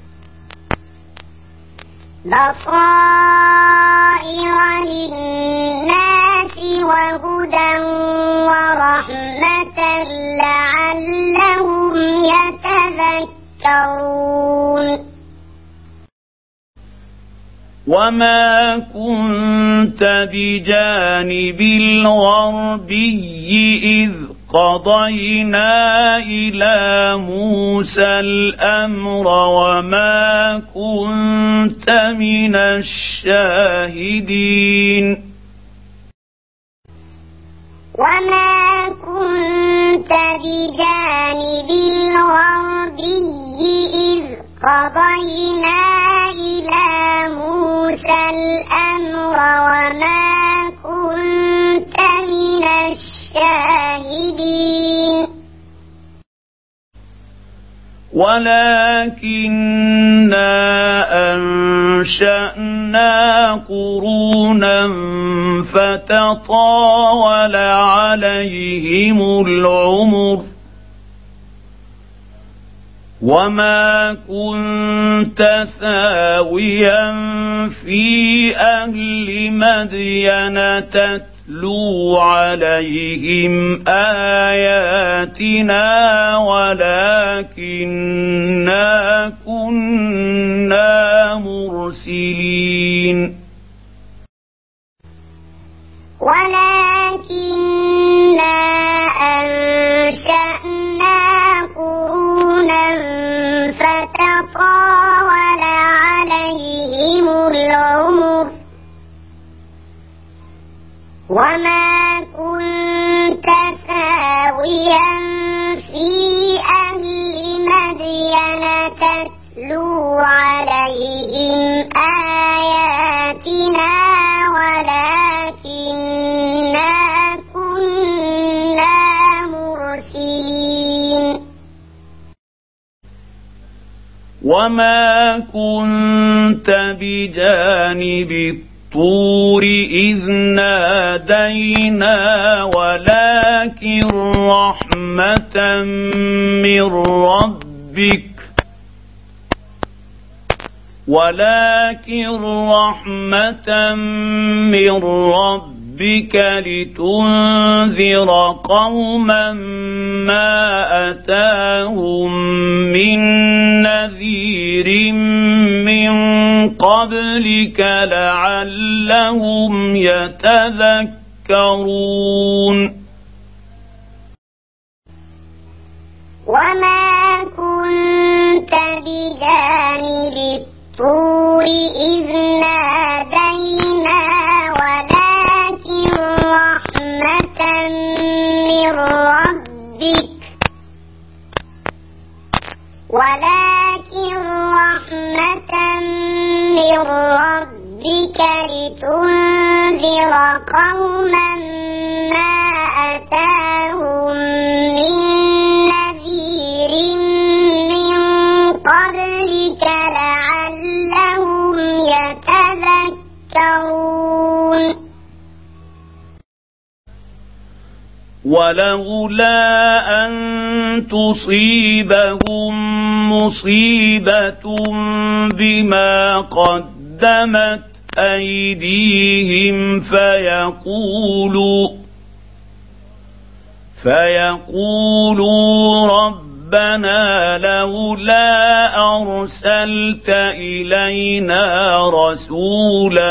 بصائر للناس وهدى ورحمة لعلهم يتذكرون وما كنت بجانب الغربي إذ قضينا إلى موسى الأمر وما كنت من الشاهدين وما كنت بجانب الغربي إذ قضينا إلى موسى الأمر وما كنت من الشاهدين ولكننا أنشأنا قرونا فتطاول عليهم العمر وما كنت ثاويا في أهل مدين تتلو عليهم آياتنا ولكننا كنا مرسلين ولكننا أنشأنا قرونا فتطاول عليهم العمر وما كنت ثاويا في أهل مدين تتلو عليهم آياتنا ولكننا كنا مرسلين وما كنت بجانب الطور إذ نادينا ولكن رحمة من ربك ولكن رحمة من ربك ربك لتنذر قوما ما أتاهم من نذير من قبلك لعلهم يتذكرون وما كنت بجانب الطور إذ نادينا ولكن رحمة من ربك ولكن رحمة من ربك لتنذر قوما ما أتاهم من نذير من قبلك لعلهم يتذكرون ولولا أن تصيبهم مصيبة بما قدمت أيديهم فيقولوا فيقولوا ربنا لولا أرسلت إلينا رسولا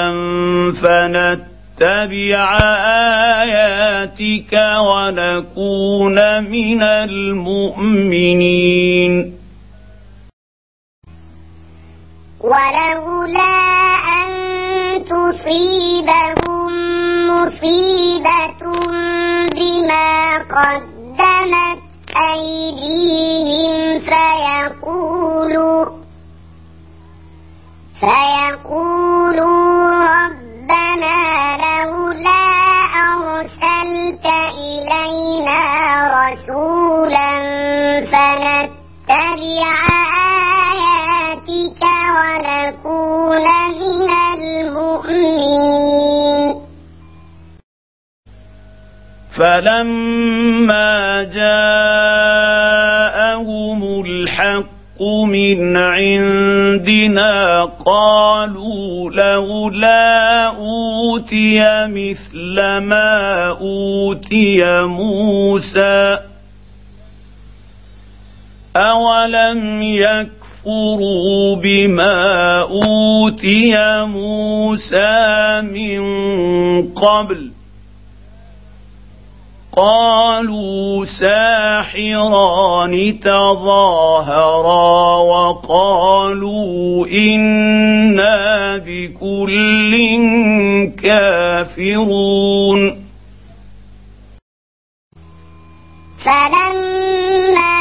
فنتبع آياتك ونكون من المؤمنين ولولا أن تصيبهم مصيبة بما قدمت أيديهم فيقولوا فيقولوا ربنا لولا أرسلت إلينا رسولا فنتبع آياتك ونكون من المؤمنين فلما جاءهم الحق من عندنا قالوا لولا أوتي مثل ما أوتي موسى أولم يكفروا بما أوتي موسى من قبل قالوا ساحران تظاهرا وقالوا إنا بكل كافرون فلما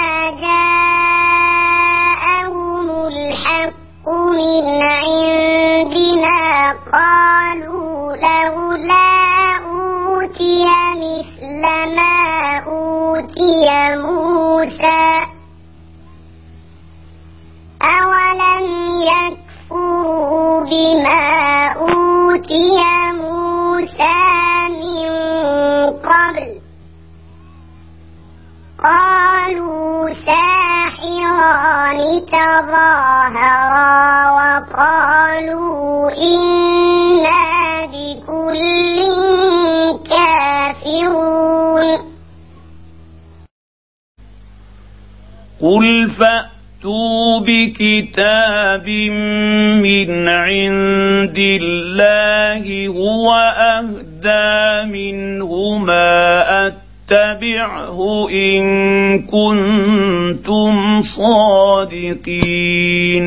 جاءهم الحق من عندنا قالوا لولا أوتي مثل ما أوتي موسى أولم يكفروا بما أوتي موسى من قبل قالوا ساحران تظاهرا وقالوا إنا بكل كافرون قل فأتوا بكتاب من عند الله هو أهدى منهما اتبعه إن كنتم صادقين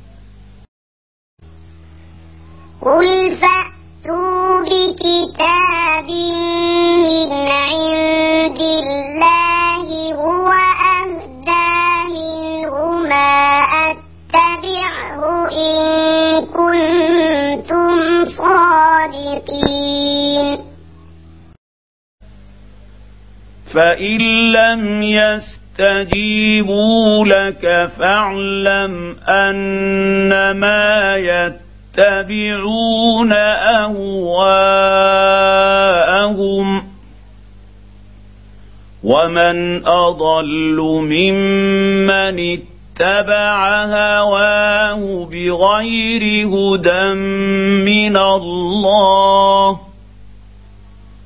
قل فأتوا بكتاب من عند الله هو أهدى منهما اتبعه إن كنتم صادقين فإن لم يستجيبوا لك فاعلم أنما يتبعون أهواءهم ومن أضل ممن اتبع هواه بغير هدى من الله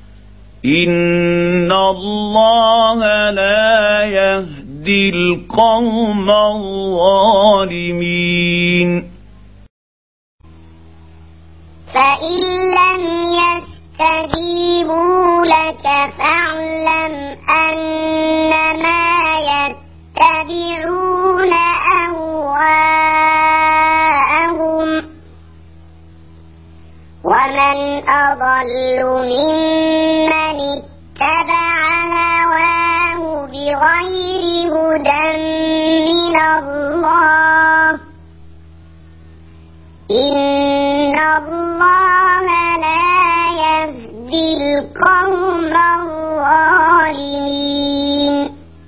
إن الله لا يهدي القوم الظالمين فإن لم يستجيبوا لك فاعلم أنما يتبعون أهواءهم ومن أضل ممن اتبع هواه بغير هدى من الله إن الله لا يهدي القوم الظالمين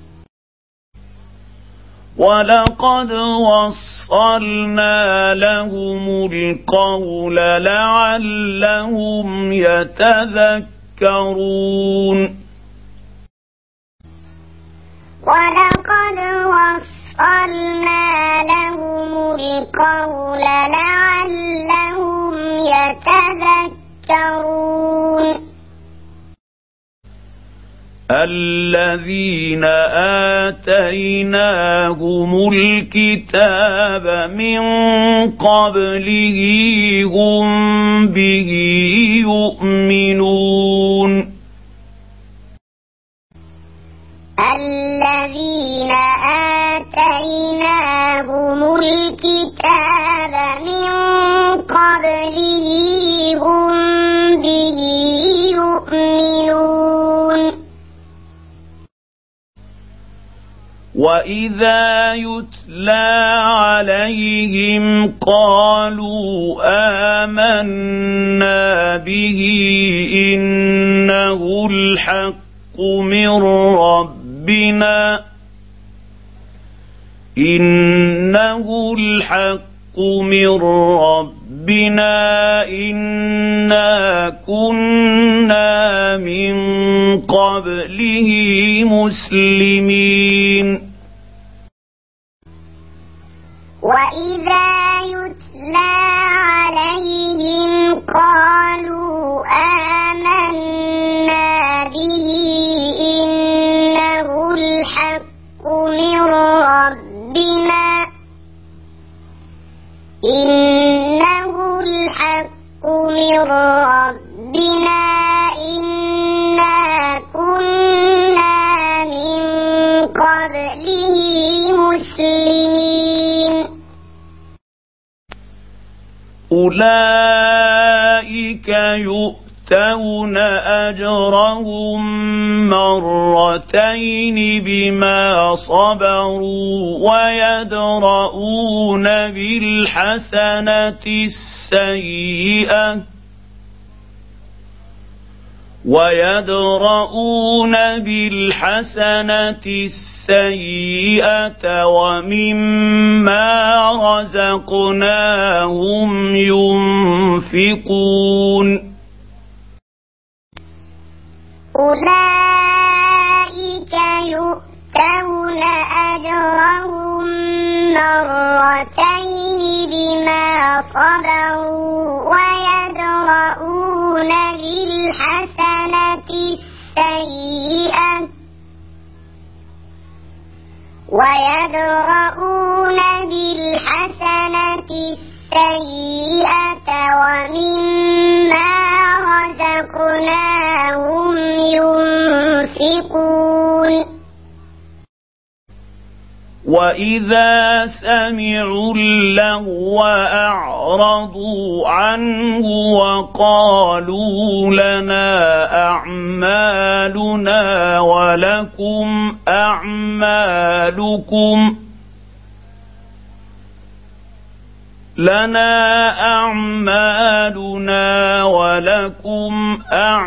ولقد وصلنا لهم القول لعلهم يتذكرون ولقد وصلنا لهم القول لعلهم يتذكرون الذين آتيناهم الكتاب من قبله هم به يؤمنون الذين آتيناهم الكتاب من قبله هم به يؤمنون وإذا يتلى عليهم قالوا آمنا به إنه الحق من ربنا إنه الحق من ربنا إنا كنا من قبله مسلمين وإذا يتلى عليهم قالوا آمنا به إنه الحق من ربنا إنه الحق من ربنا إنا كنا من قبله مسلمين أولئك يؤتون أجرهم مرتين بما صبروا ويدرؤون بالحسنة السيئة ويدرؤون بالحسنة السيئة ومما رزقناهم ينفقون أولئك يؤتون أجرهم مرتين بما صبروا ويدرؤون بالحسنة السيئة ويدرؤون بالحسنة السيئة ومما رزقناهم ينفقون وإذا سمعوا اللغو أعرضوا عنه وقالوا لنا أعمالنا ولكم أعمالكم لنا أعمالنا ولكم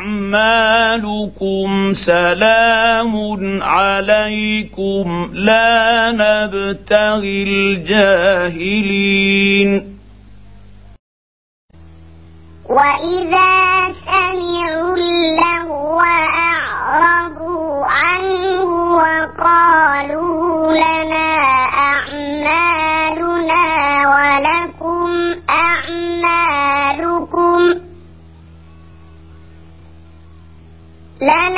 أعمالكم سلام عليكم لا نبتغي الجاهلين وإذا سمعوا اللغو أعرضوا عنه وقالوا لنا أعمالنا ولكم أعمالكم لنا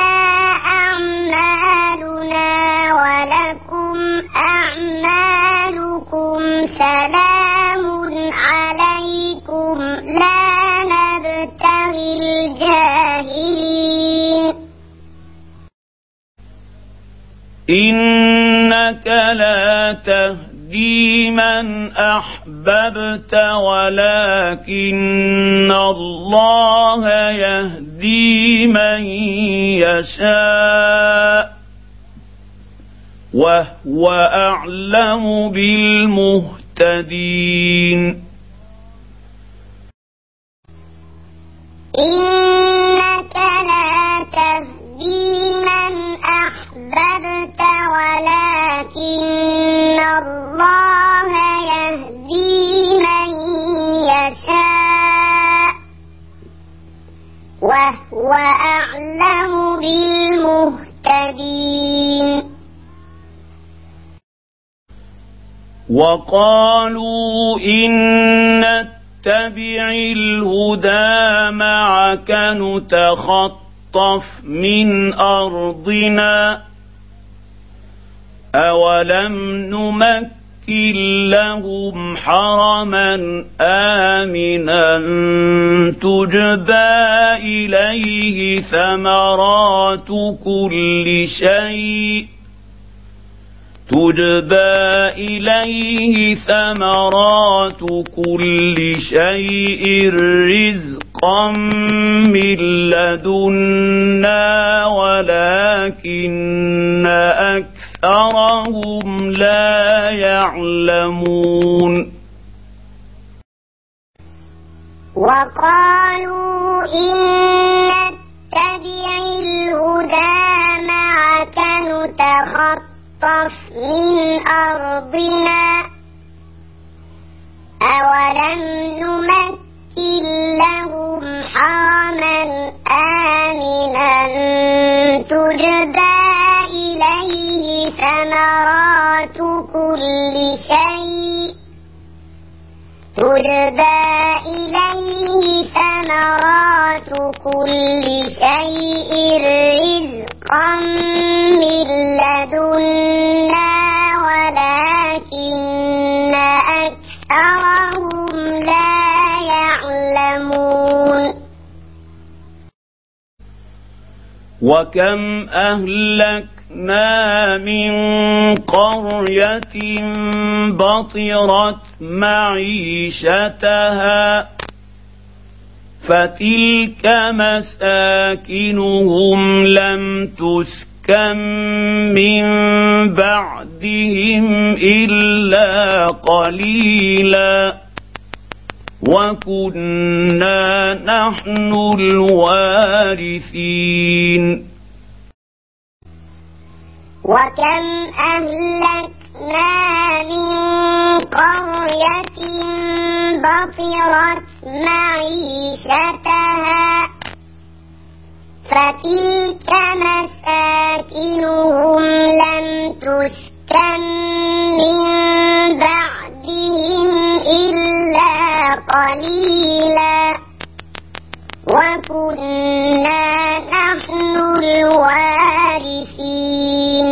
لا تهدي من أحببت ولكن الله يهدي من يشاء وهو أعلم بالمهتدين. إنك لا تهدي من أحببت ولكن الله يهدي من يشاء وهو أعلم بالمهتدين. وقالوا إن نتبع الهدى معك نتخطف من أرضنا أولم نمكن لهم حرما آمنا تجبى إليه ثمرات كل شيء تجبى إليه ثمرات كل شيء رزقا من لدنا ولكن أكثرهم لا يعلمون. وقالوا إن نتبع الهدى معك نتخطف من أرضنا أولم نمكن لهم حرما آمنا تجبى إليه ثمرات كل شيء تجبى إليه ثمرات كل شيء رزقا من لدنا ولكن أكثرهم لا يعلمون. وكم أهلكنا من قرية بطرت معيشتها فتلك مساكنهم لم تسكن من بعدهم إلا قليلا وكنا نحن الوارثين. وكم أهلكنا من قرية بطرت معيشتها فتلك مساكنهم لم تسكن من بعدهم إلا قليلا وكنا نحن الوارثين.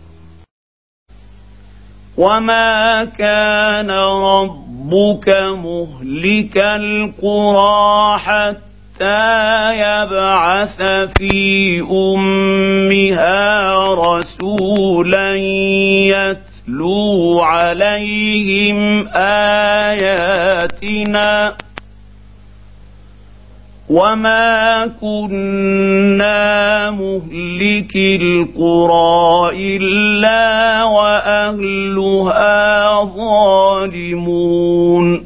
وما كان ربك مهلك القرى حتى يبعث في أمها رسولا يتلو عليهم آياتنا وما كنا مهلك القرى إلا وأهلها ظالمون.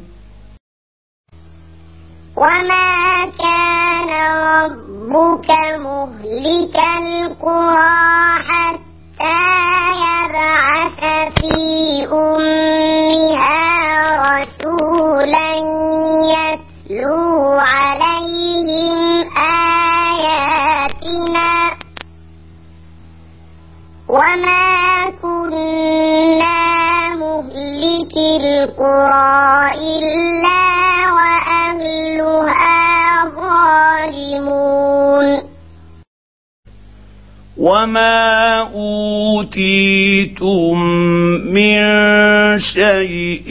وما كان ربك مهلك القرى حتى يبعث في أمها رسولا يتلو عليهم آياتنا وما كنا مهلك القرى إلا وأهلها ظالمون. وما أوتيتم من شيء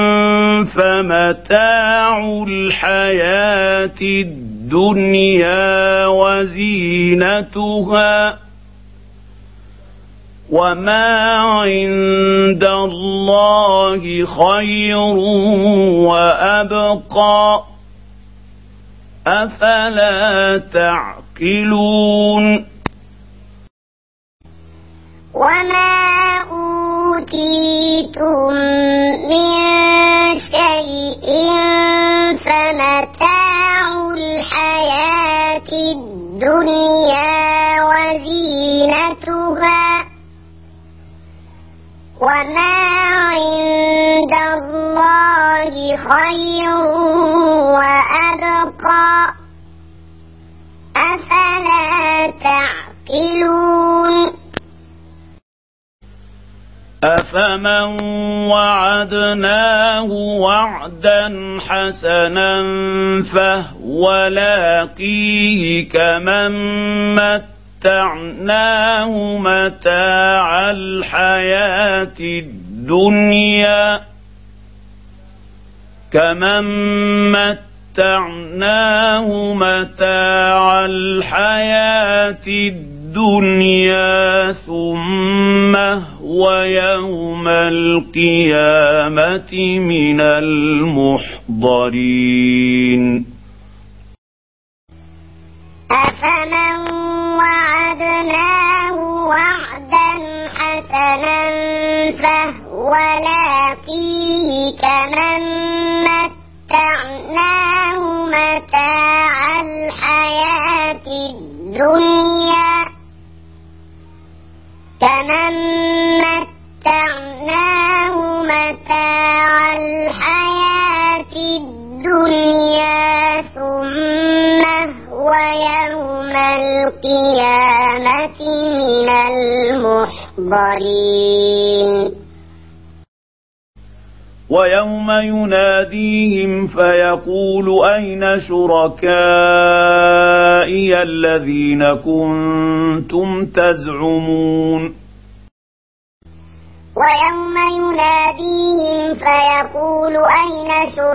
فمتاع الحياة الدنيا وزينتها وما عند الله خير وأبقى أفلا تعقلون وما أوتيتم من شيء فمتاع الحياة الدنيا وزينتها وما عند الله خير وأبقى أفلا تعقلون أفمن وعدناه وعدا حسنا فهو لاقيه كمن متعناه متاع الحياة الدنيا كمن متعناه متاع الحياة الدنيا ثم هو يوم القيامة من المحضرين أفمن وعدناه وعدا حسنا فهو لاقيه كمن متعناه متاع الحياة الدنيا كمن متعناه متاع الحياة الدنيا ثم هو يوم القيامة من المحضرين ويوم يناديهم فيقول أين شركائي الذين كنتم تزعمون ويوم يناديهم فيقول أين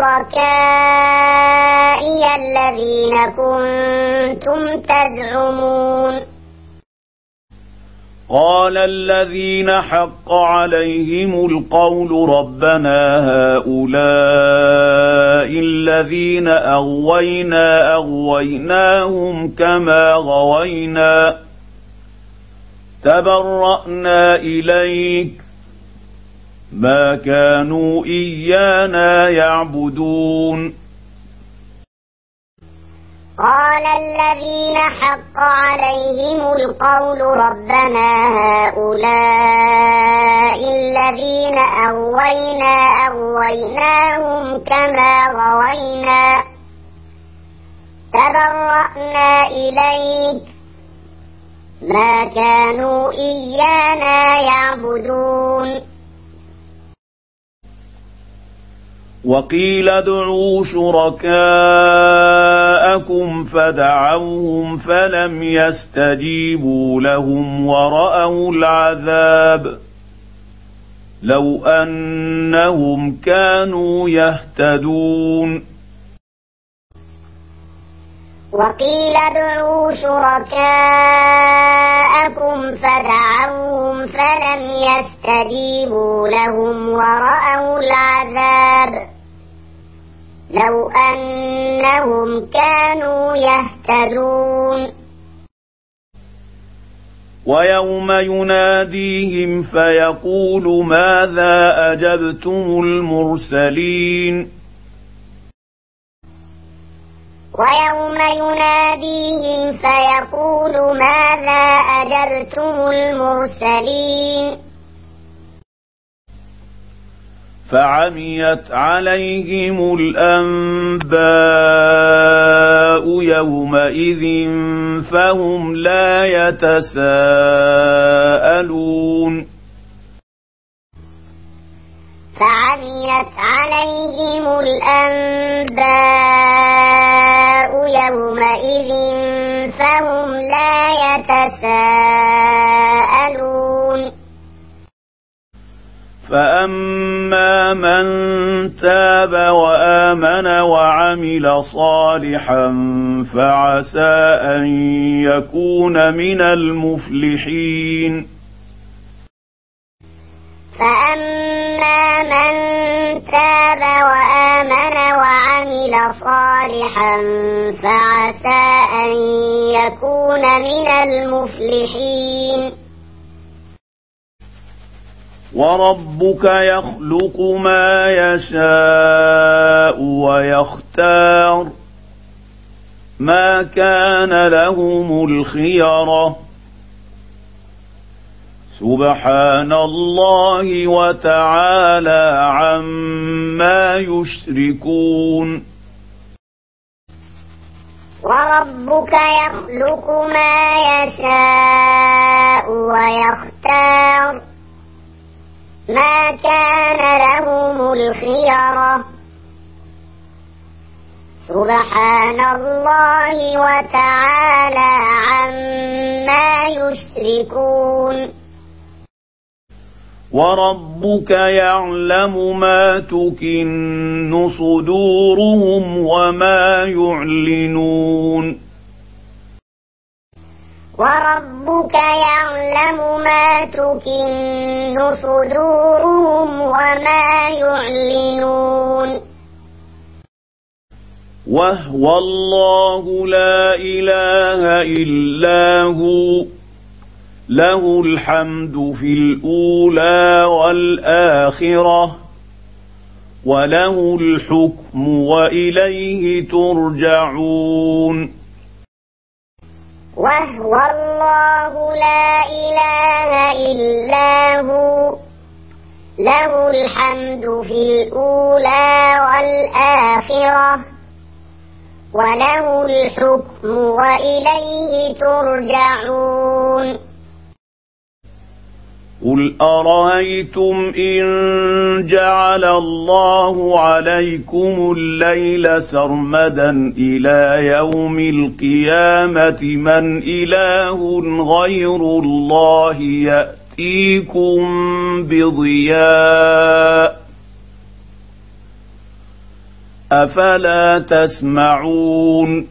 شركائي الذين كنتم تزعمون قال الذين حق عليهم القول ربنا هؤلاء الذين أغوينا أغويناهم كما غوينا تبرأنا إليك ما كانوا إيانا يعبدون قال الذين حق عليهم القول ربنا هؤلاء الذين أغوينا أغويناهم كما غوينا تبرأنا إليك ما كانوا إيانا يعبدون وقيل ادعوا شركاءكم فدعوهم فلم يستجيبوا لهم ورأوا العذاب لو أنهم كانوا يهتدون وقيل ادعوا شركاءكم فدعوهم فلم يستجيبوا لهم ورأوا العذاب لو أنهم كانوا يهتدون ويوم يناديهم فيقول ماذا أجبتم المرسلين ويوم يناديهم فيقول ماذا أجبتم المرسلين فعميت عليهم الأنباء يومئذ فهم لا يتساءلون فعميت عليهم الأنباء يومئذ فهم لا يتساءلون فأما من تاب وآمن وعمل صالحا فعسى أن يكون من المفلحين فأما من تاب وآمن وعمل صالحا فعسى أن يكون من المفلحين وربك يخلق ما يشاء ويختار ما كان لهم الخيرة سبحان الله وتعالى عما يشركون وربك يخلق ما يشاء ويختار ما كان لهم الخيرة سبحان الله وتعالى عما يشركون وربك يعلم ما تكن صدورهم وما يعلنون وربك يعلم ما تكن صدورهم وما يعلنون وهو الله لا إله إلا هو له الحمد في الأولى والآخرة وله الحكم وإليه ترجعون وهو الله لا إله إلا هو له الحمد في الأولى والآخرة وله الحكم وإليه ترجعون قل أرأيتم إن جعل الله عليكم الليل سرمدا إلى يوم القيامة من إله غير الله يأتيكم بضياء أفلا تسمعون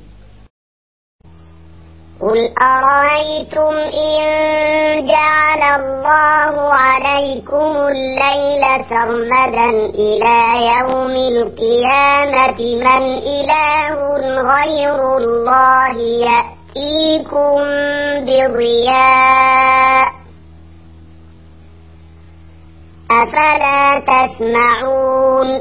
قل أرأيتم إن جعل الله عليكم الليل سرمدا إلى يوم القيامة من إله غير الله يأتيكم بضياء أفلا تسمعون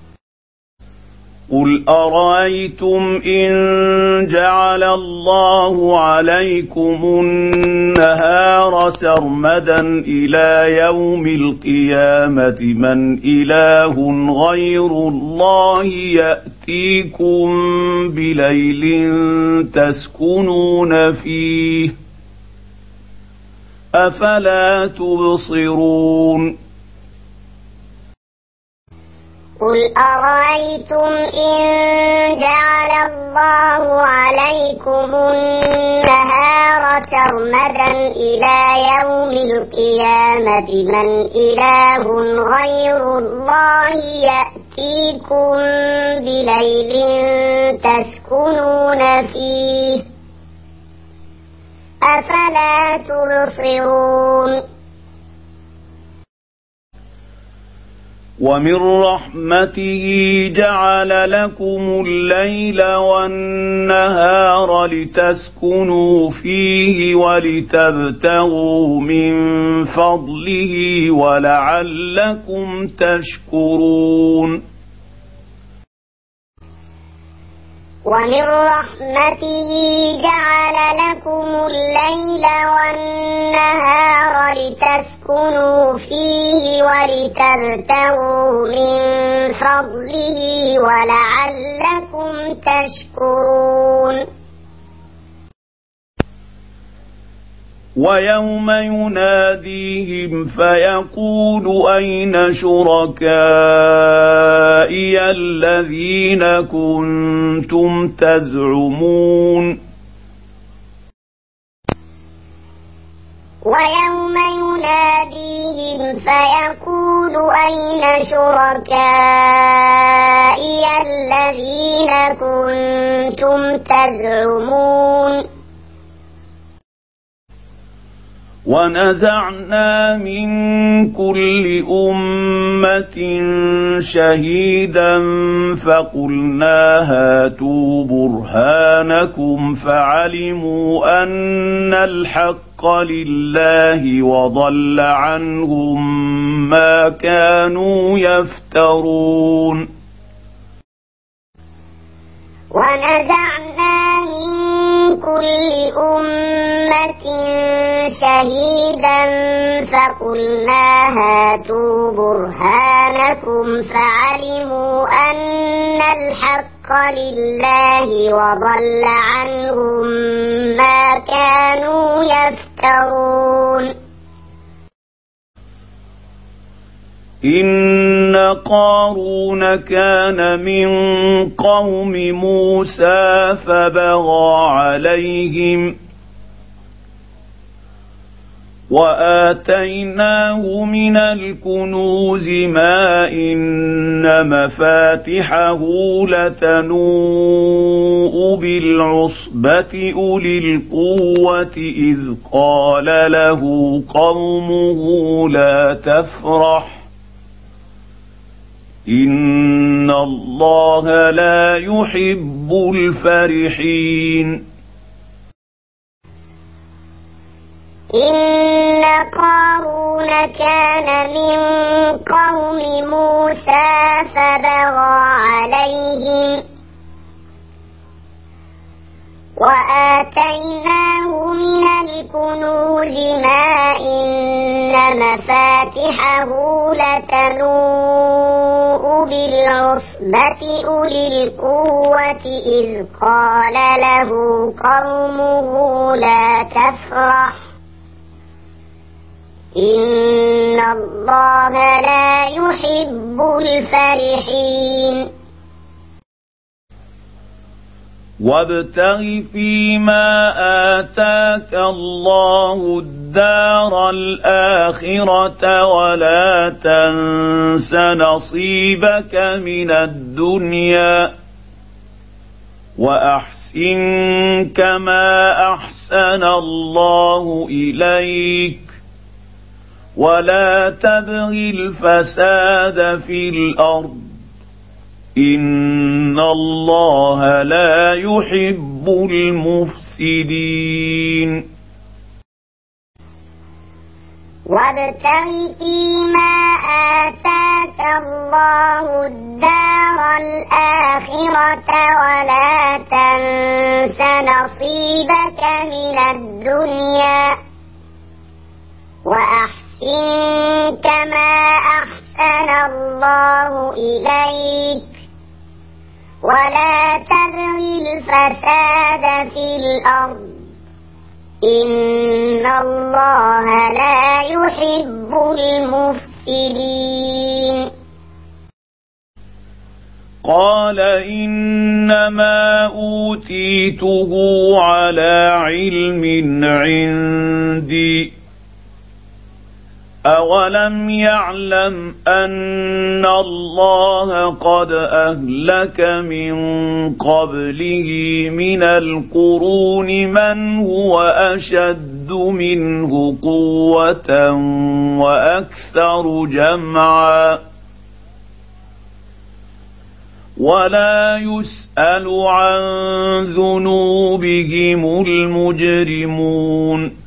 قل أرأيتم إن جعل الله عليكم النهار سرمدا إلى يوم القيامة من إله غير الله يأتيكم بليل تسكنون فيه أفلا تبصرون قل أرأيتم إن جعل الله عليكم النهار سرمدا إلى يوم القيامة من إله غير الله يأتيكم بليل تسكنون فيه أفلا تبصرون ومن رحمته جعل لكم الليل والنهار لتسكنوا فيه ولتبتغوا من فضله ولعلكم تشكرون ومن رحمته جعل لكم الليل والنهار لتسكنوا فيه ولتبتغوا من فضله ولعلكم تشكرون ويوم يناديهم فيقول أين شركائي الذين كنتم تزعمون ويوم يناديهم فيقول أين شركائي الذين كنتم تزعمون ونزعنا من كل أمة شهيدا فقلنا هاتوا برهانكم فعلموا أن الحق لله وضل عنهم ما كانوا يفترون ونزعنا من كل أمة شهيدا فقلنا هاتوا برهانكم فعلموا أن الحق لله وضل عنهم ما كانوا يفترون إن قارون كان من قوم موسى فبغى عليهم وآتيناه من الكنوز ما إن مفاتحه لتنوء بالعصبة أولي القوة إذ قال له قومه لا تفرح إن الله لا يحب الفرحين إن قارون كان من قوم موسى فبغى عليهم وآتيناه من الكنوز ما إن مفاتحه لتنوء بالعصبة أولي القوة إذ قال له قومه لا تفرح إن الله لا يحب الفرحين وابتغ فيما آتاك الله الدار الآخرة ولا تنس نصيبك من الدنيا وأحسن كما أحسن الله إليك ولا تبغ الفساد في الأرض إن الله لا يحب المفسدين وابتغ فيما آتاك الله الدار الآخرة ولا تنس نصيبك من الدنيا وأحسن كما أحسن الله إليك ولا تبغ الفساد في الأرض إن الله لا يحب المفسدين قال إنما أوتيته على علم عندي أولم يعلم أن الله قد أهلك من قبله من القرون من هو أشد منه قوة وأكثر جمعا ولا يسأل عن ذنوبهم المجرمون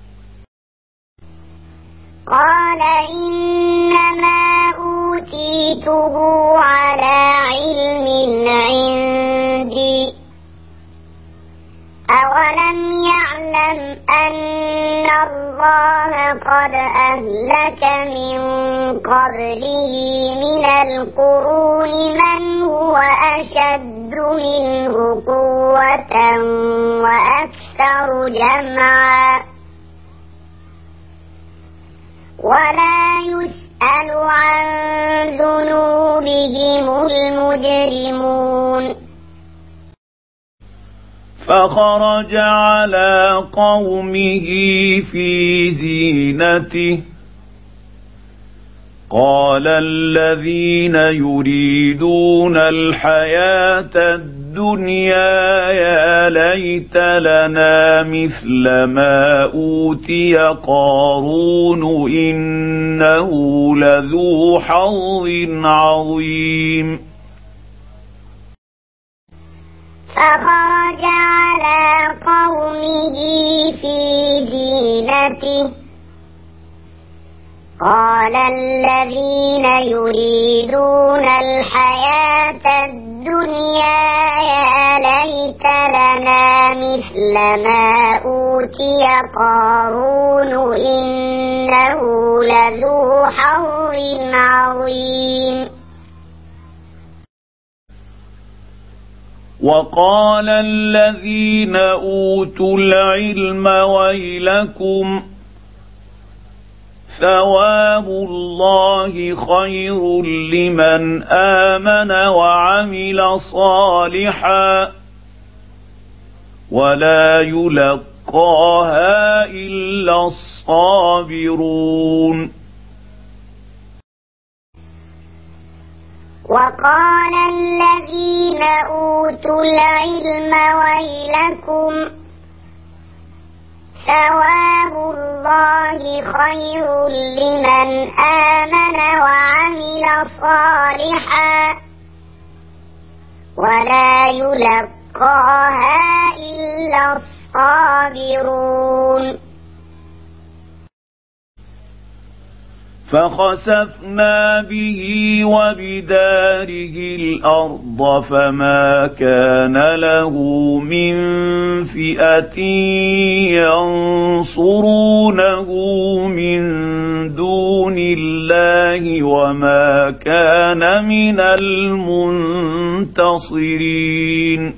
قال إنما أوتيته على علم عندي أولم يعلم أن الله قد أهلك من قبله من القرون من هو أشد منه قوة وأكثر جمعا ولا يسأل عن ذنوبهم المجرمون فخرج على قومه في زينته قال الذين يريدون الحياة الدنيا الدنيا يا ليت لنا مثل ما أوتي قارون إنه لذو حظ عظيم فخرج على قومه في زينته قال الذين يريدون الحياة الدنيا يا ليت لنا مثل ما أوتي قارون إنه لذو حظ عظيم وقال الذين أوتوا العلم ويلكم ثواب الله خير لمن آمن وعمل صالحا ولا يلقاها إلا الصابرون وقال الذين أوتوا العلم ويلكم ثواب الله خير لمن آمن وعمل صالحا ولا يلقاها إلا الصابرون فخسفنا به وبداره الأرض فما كان له من فئة ينصرونه من دون الله وما كان من المنتصرين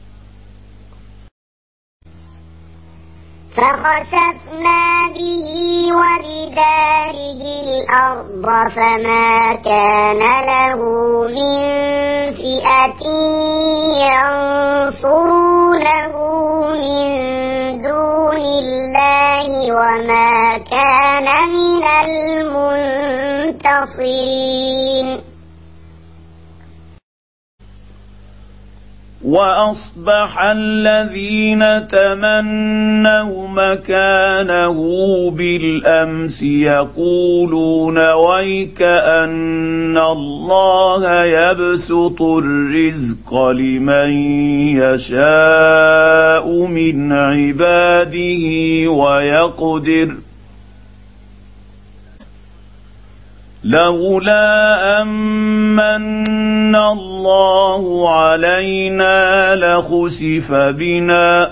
فخسفنا به وبداره الأرض فما كان له من فئة ينصرونه من دون الله وما كان من المنتصرين وأصبح الذين تمنوا مكانه بالأمس يقولون ويك أن الله يبسط الرزق لمن يشاء من عباده ويقدر لولا أمن الله علينا لخسف بنا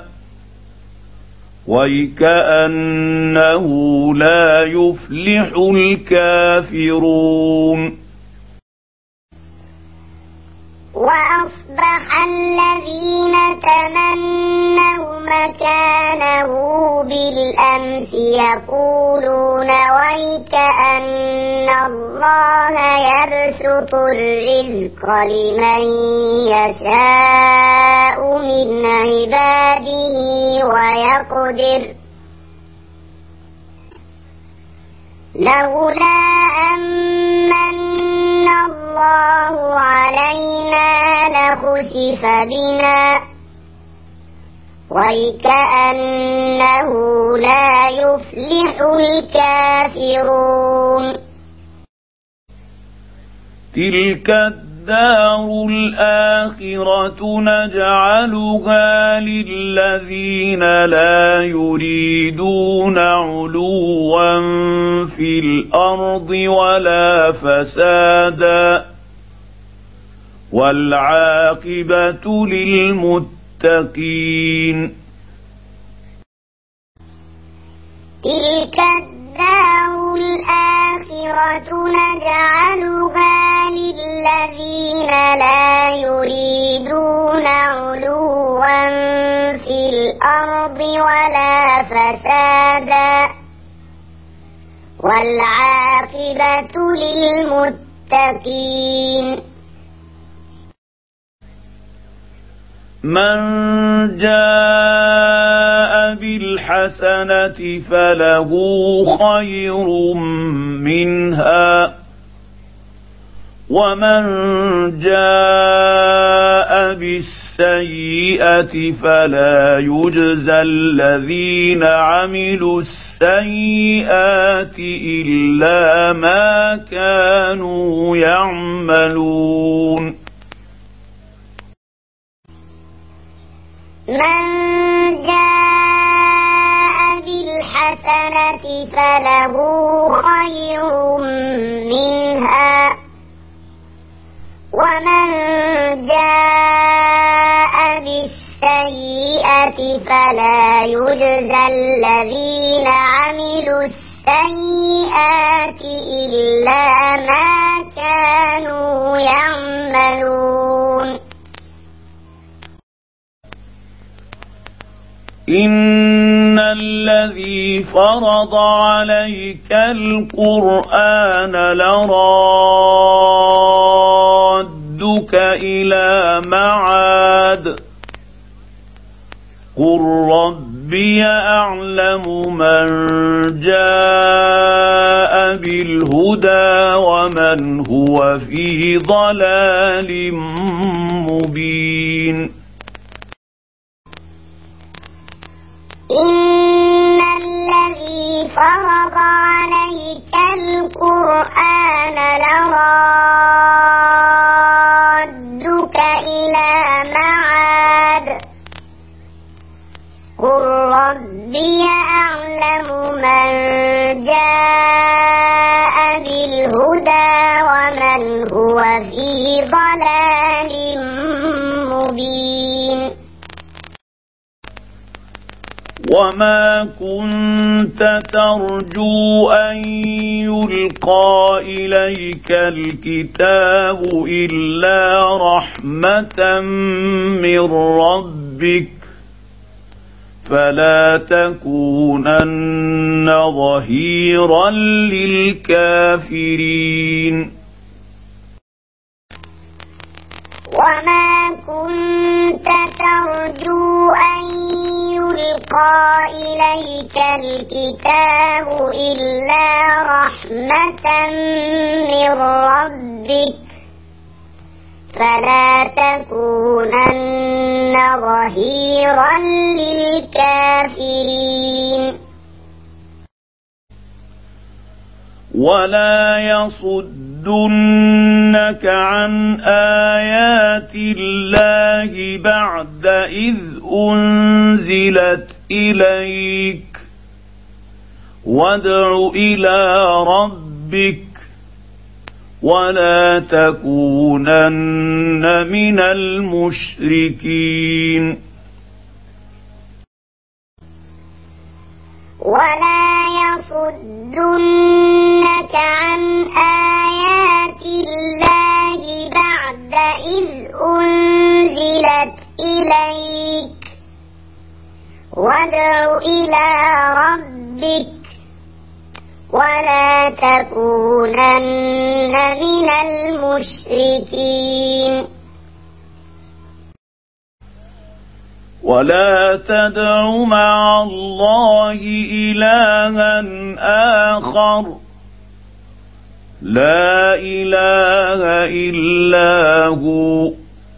ويكأنه لا يفلح الكافرون وأصبح الذين تمنوا مكانه بالأمس يقولون ويك أن الله يبسط الرزق لمن يشاء من عباده ويقدر لولا أمن الله علينا لخسف بنا ويكأنه لا يفلح الكافرون تلك الدار الآخرة نجعلها للذين لا يريدون علوا في الأرض ولا فسادا والعاقبة للمتقين تلك الدار الآخرة نجعلها للذين لا يريدون علوا في الأرض ولا فسادا والعاقبة للمتقين من جاء بالحسنة فله خير منها ومن جاء بالسيئة بالسيئة فلا يجزى الذين عملوا السيئات إلا ما كانوا يعملون من جاء بالحسنة فله خير منها ومن جاء بالسيئة فلا يجزى الذين عملوا السيئات إلا ما كانوا يعملون إن الذي فرض عليك القرآن لرادك إلى معاد قل ربي أعلم من جاء بالهدى ومن هو في ضلال مبين إن الذي فرض عليك القرآن لرادك إلى معاد قل ربي أعلم من جاء بالهدى ومن هو في ضلال مبين وما كنت ترجو أن يلقى إليك الكتاب إلا رحمة من ربك فلا تكونن ظهيرا للكافرين وما كنت ترجو أن يلقى إليك الكتاب إلا رحمة من ربك فلا تكونن ظهيرا للكافرين ولا يصدنك عن آيات الله بعد إذ أنزلت إليك وادع إلى ربك ولا تكونن من المشركين ولا يصدنك عن آيات الله بعد إذ أنزلت إليك وادع إلى ربك ولا تكونن من المشركين ولا تدع مع الله إلها آخر لا إله إلا هو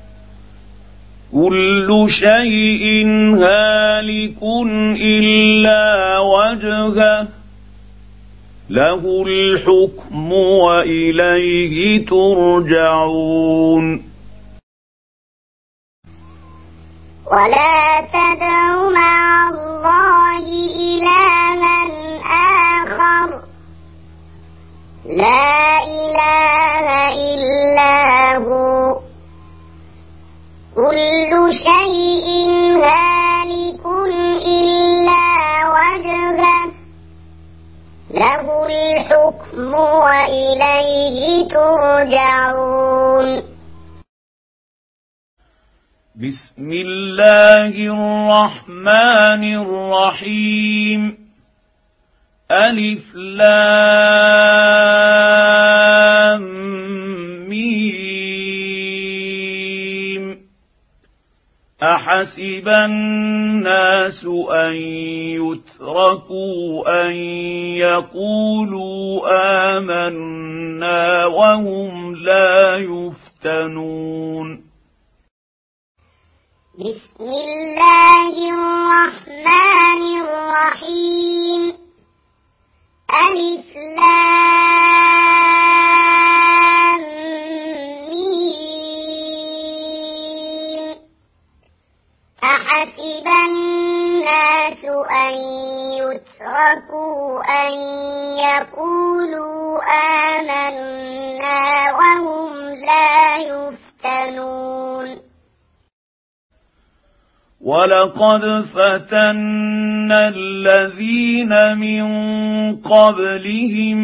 كل شيء هالك إلا وجهه له الحكم وإليه ترجعون ولا تدع مع الله إلها آخر لا إله إلا هو كل شيء هالك إلا وجهه له الحكم وإليه ترجعون بسم الله الرحمن الرحيم ألف لام ميم أحسب الناس أن يتركوا أن يقولوا آمنا وهم لا يفتنون بسم الله الرحمن الرحيم ألف لام ميم أحسب الناس أن يتركوا أن يقولوا آمنا وهم لا يفتنون ولقد فتنا الذين من قبلهم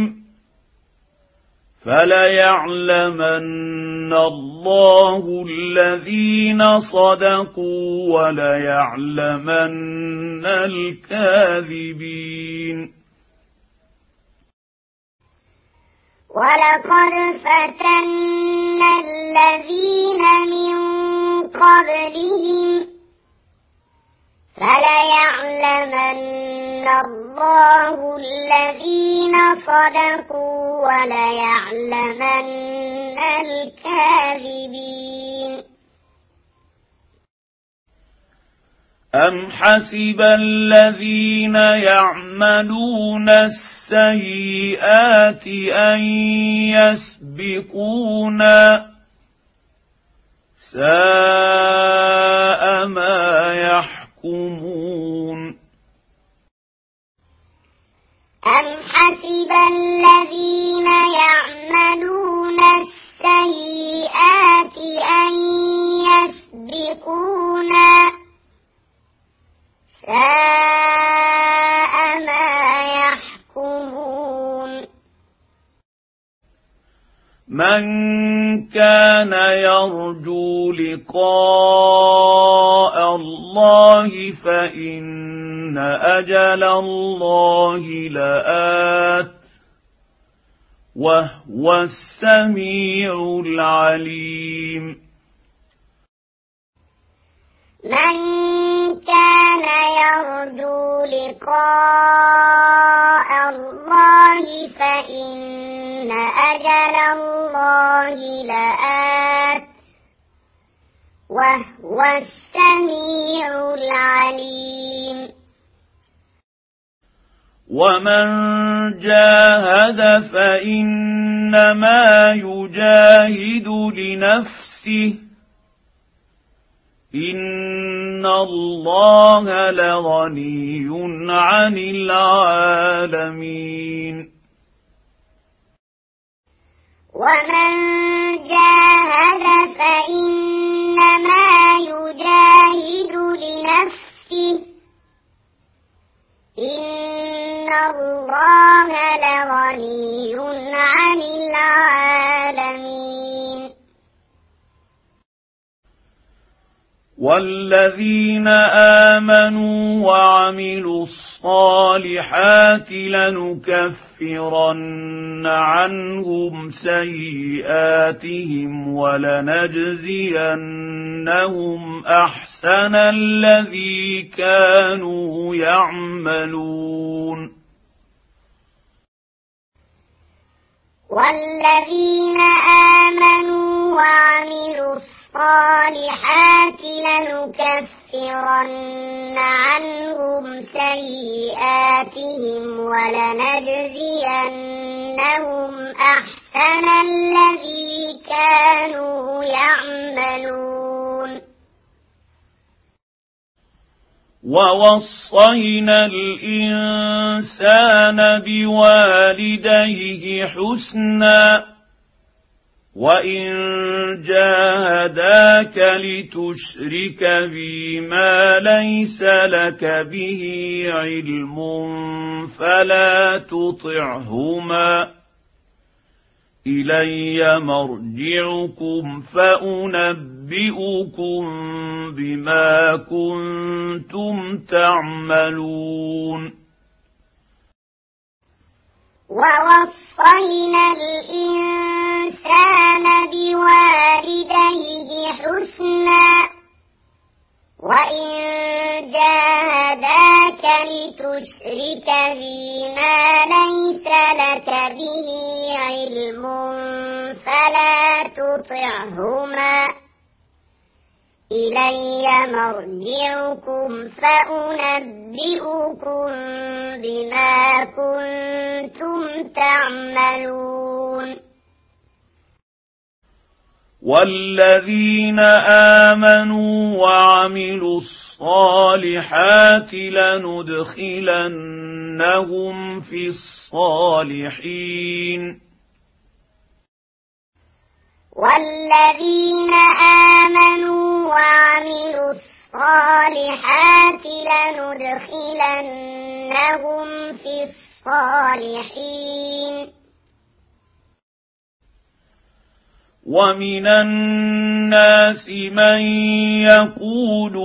فليعلمن الله الذين صدقوا وليعلمن الكاذبين ولقد فتنا الذين من قبلهم فليعلمن الله الذين صدقوا وليعلمن الكاذبين أم حسب الذين يعملون السيئات أن يسبقونا ساء ما يحكمون أم حسب الذين يعملون السيئات أن يسبقونا ساء ما يحكمون من كان يرجو لقاء الله فإن أجل الله لآت وهو السميع العليم من كان يرجو لقاء الله فإن أجل الله لآت وهو السميع العليم ومن جاهد فإنما يجاهد لنفسه إن الله لغني عن العالمين ومن جاهد فإنما يجاهد لنفسه إن الله لغني عن العالمين والذين آمنوا وعملوا الصالحات لنكفرن عنهم سيئاتهم ولنجزينهم أحسن الذي كانوا يعملون والذين آمنوا وعملوا الصالحات لنكفرن عنهم سيئاتهم ولنجزينهم أحسن الذي كانوا يعملون ووصينا الإنسان بوالديه حسنا وإن جاهداك لتشرك بي ما ليس لك به علم فلا تطعهما إلي مرجعكم فأنبئكم بما كنتم تعملون ووصينا الإنسان بوالديه حسنا وإن جاهداك لتشرك بي ما ليس لك به علم فلا تطعهما إلي مرجعكم فأنبئكم بما كنتم تعملون والذين آمنوا وعملوا الصالحات لندخلنهم في الصالحين والذين آمنوا وعملوا الصالحات لندخلنهم في الصالحين ومن الناس من يقول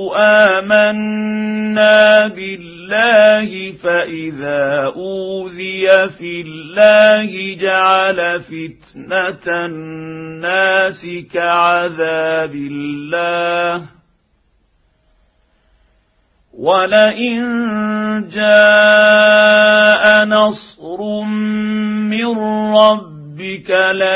آمنا بالله فإذا أوذي في الله جعل فتنة الناس كعذاب الله ولئن جاء نصر من ربك بك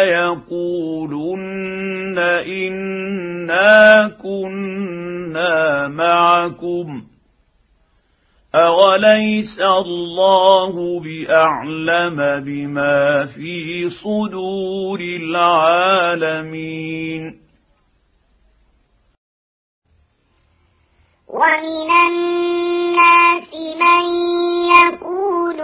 ليقولن إنا كنا معكم أوليس الله بأعلم بما في صدور العالمين ومن الناس من يقول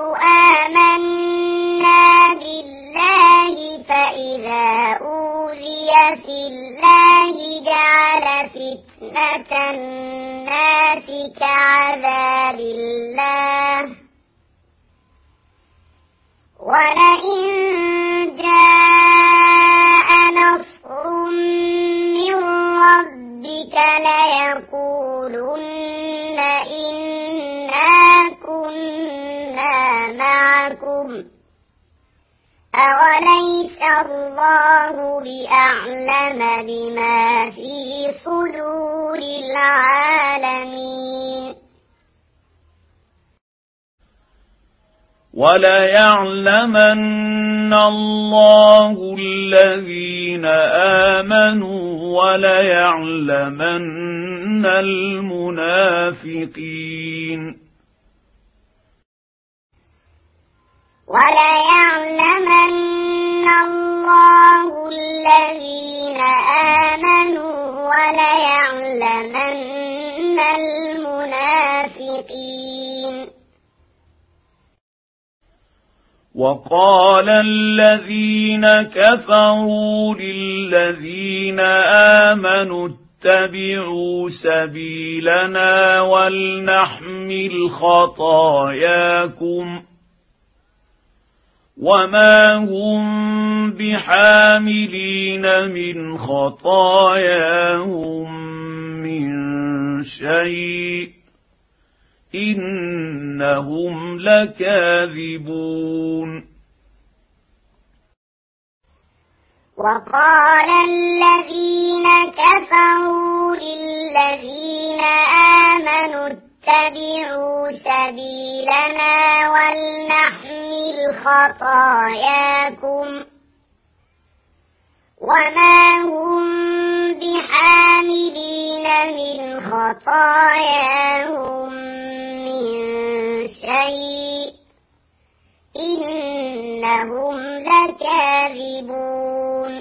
آمنا بالله فإذا أوذي في الله جعل فتنة الناس كعذاب الله ولئن جاء نصر من ربك ليقولن إنا كنا معكم أوليس الله بأعلم بما في صدور العالمين وليعلمن الله الذين آمنوا وليعلمن المنافقين وليعلمن الله الذين آمنوا وليعلمن المنافقين وقال الذين كفروا للذين آمنوا اتبعوا سبيلنا ولنحمل خطاياكم وما هم بحاملين من خطاياهم من شيء إنهم لكاذبون وقال الذين كفروا للذين آمنوا اتبعوا سبيلنا ولنحمل خطاياكم وما هم بحاملين من خطاياهم من شيء إنهم لكاذبون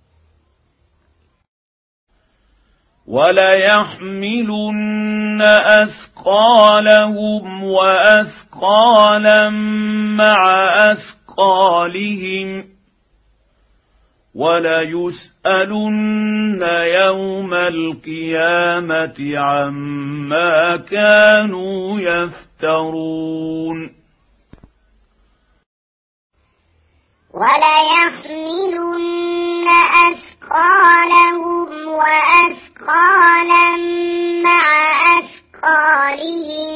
وليحملن أثقالهم وأثقالا مع أثقالهم وليسألن يوم القيامة عما كانوا يفترون وليحملن أثقالهم وأثقالا مع أثقالهم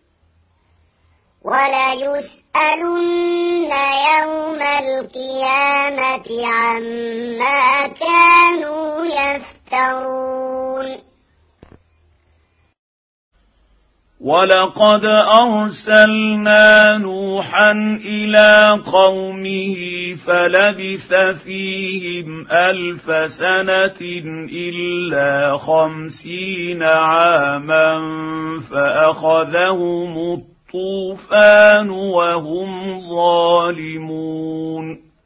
وليسألن يوم القيامة عما كانوا يفترون ولقد أرسلنا نوحا إلى قومه فلبث فيهم ألف سنة إلا خمسين عاما فأخذهم الطوفان وهم ظالمون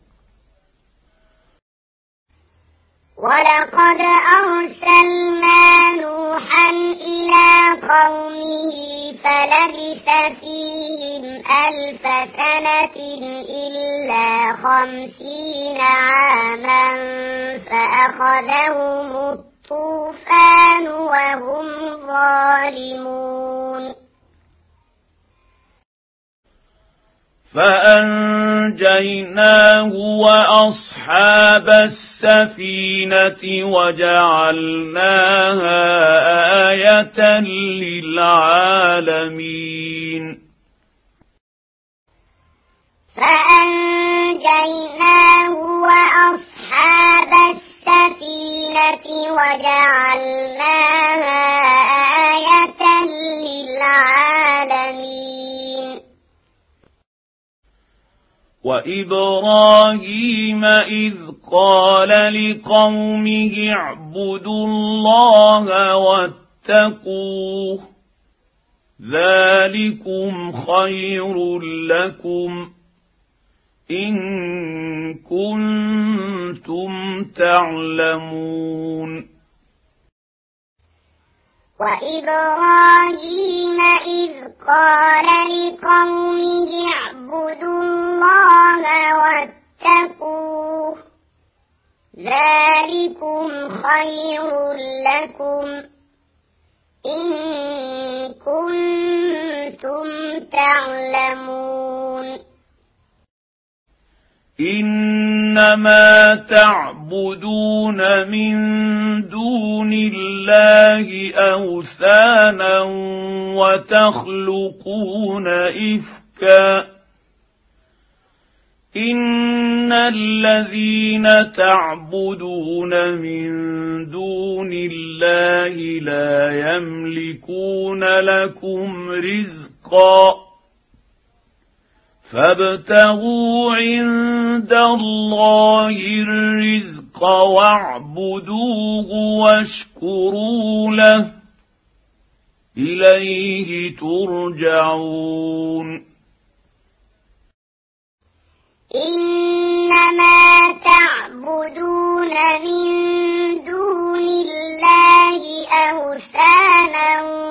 ولقد أرسلنا نوحا إلى قومه فلبث فيهم ألف سنة إلا خمسين عاما فأخذهم الطوفان وهم ظالمون فأنجيناه وأصحاب السفينة وجعلناها آية للعالمين فأنجيناه وأصحاب السفينة وجعلناها آية للعالمين وإبراهيم إذ قال لقومه اعبدوا الله واتقوه ذلكم خير لكم إن كنتم تعلمون وإبراهيم إذ قال لقومه اعبدوا الله واتقوه ذلكم خير لكم إن كنتم تعلمون إنما تعبدون من دون الله أوثانا وتخلقون إفكا إن الذين تعبدون من دون الله لا يملكون لكم رزقا فابتغوا عند الله الرزق واعبدوه واشكروا له إليه ترجعون إنما تعبدون من دون الله أوثانا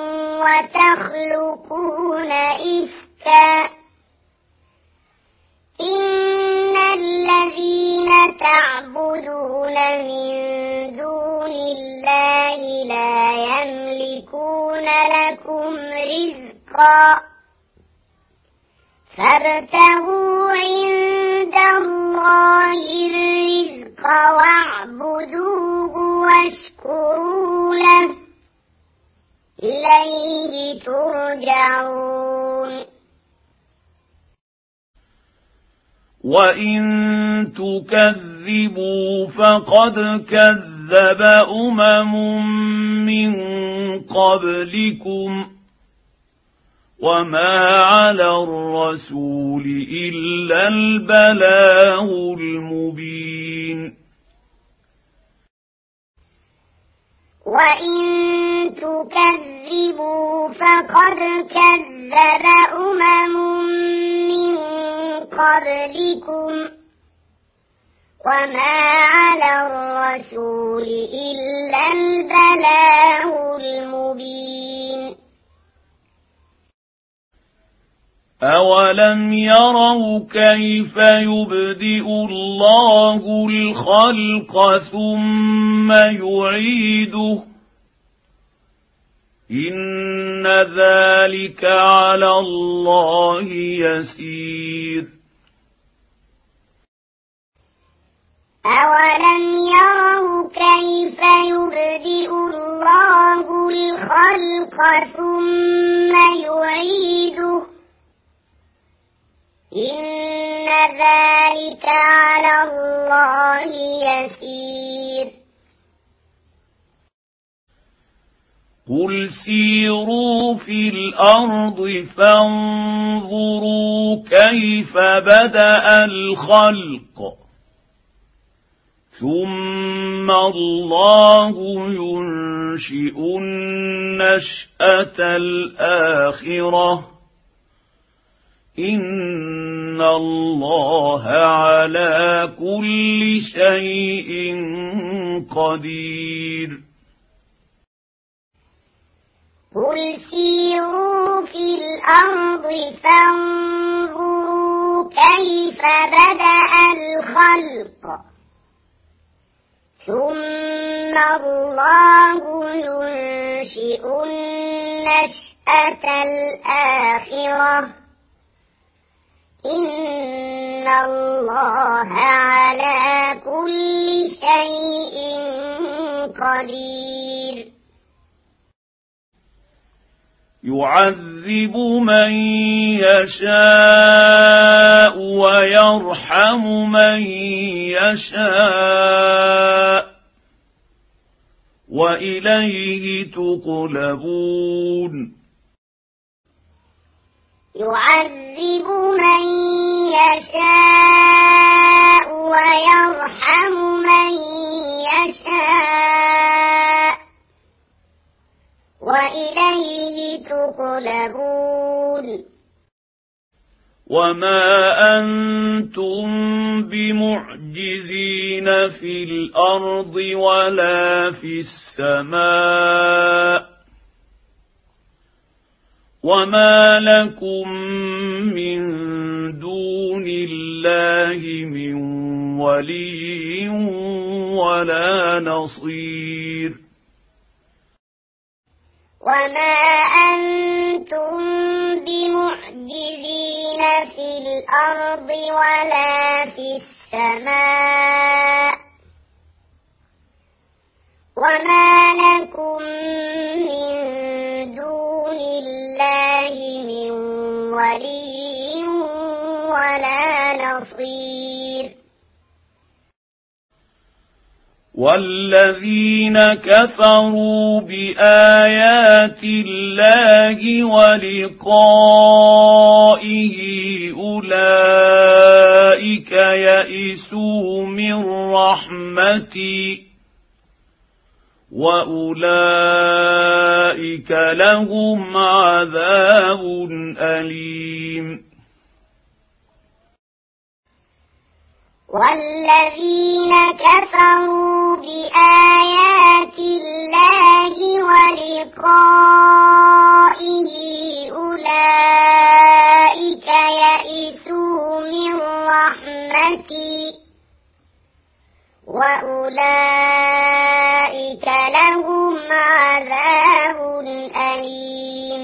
وتخلقون إفكا إن الذين تعبدون من دون الله لا يملكون لكم رزقا فابتغوا عند الله الرزق واعبدوه واشكروا له إليه ترجعون وإن تكذبوا فقد كذب أمم من قبلكم وما على الرسول إلا البلاغ المبين وإن تكذبوا فقد كذب أمم من قبلكم وما على الرسول إلا البلاغ المبين أولم يروا كيف يبدئ الله الخلق ثم يعيده إن ذلك على الله يسير أولم يروا كيف يبدئ الله الخلق ثم يعيده إن ذلك على الله يسير قل سيروا في الأرض فانظروا كيف بدأ الخلق ثم الله ينشئ النشأة الآخرة إن الله على كل شيء قدير قل سيروا في الأرض فانظروا كيف بدأ الخلق ثم الله ينشئ النشأة الآخرة إن الله على كل شيء قدير يعذب من يشاء ويرحم من يشاء وإليه تقلبون يعذب من يشاء ويرحم من يشاء وإليه تقلبون وما أنتم بمعجزين في الأرض ولا في السماء وما لكم من دون الله من ولي ولا نصير وما أنتم بمعجزين في الأرض ولا في السماء وما لكم من دون الله من ولي ولا نصير والذين كفروا بآيات الله ولقائه أولئك يئسوا من رحمتي وأولئك لهم عذاب أليم والذين كفروا بآيات الله ولقائه أولئك يئسوا من رحمتي وأولئك لهم عذاب أليم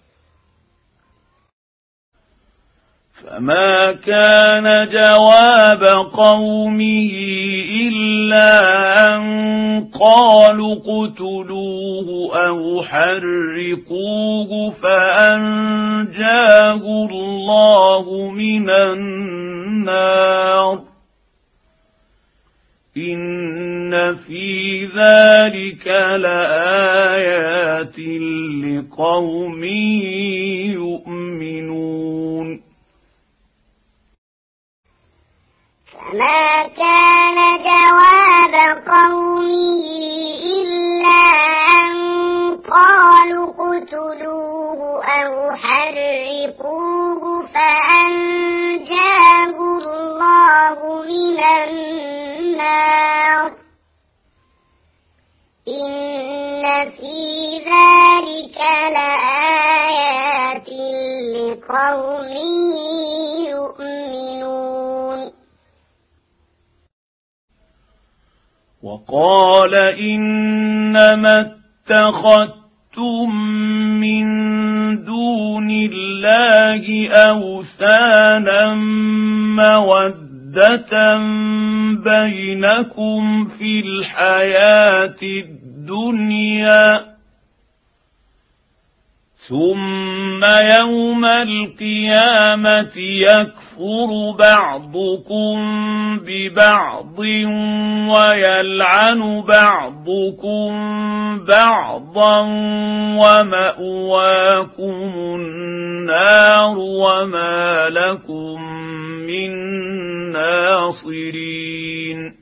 فما كان جواب قومه إلا أن قالوا اقتلوه أو حرقوه فأنجاه الله من النار إن في ذلك لآيات لقوم يؤمنون فما كان جواب قومه إلا أن قالوا اقتلوه أو حرقوه فأنجاه الله من النار إن في ذلك لآيات لقوم يؤمنون وقال إنما اتخذتم من دون الله أوثانا مودة بينكم في الحياة الدنيا ثم يوم القيامة يكفر بعضكم ببعض ويلعن بعضكم بعضا ومأواكم النار وما لكم من ناصرين.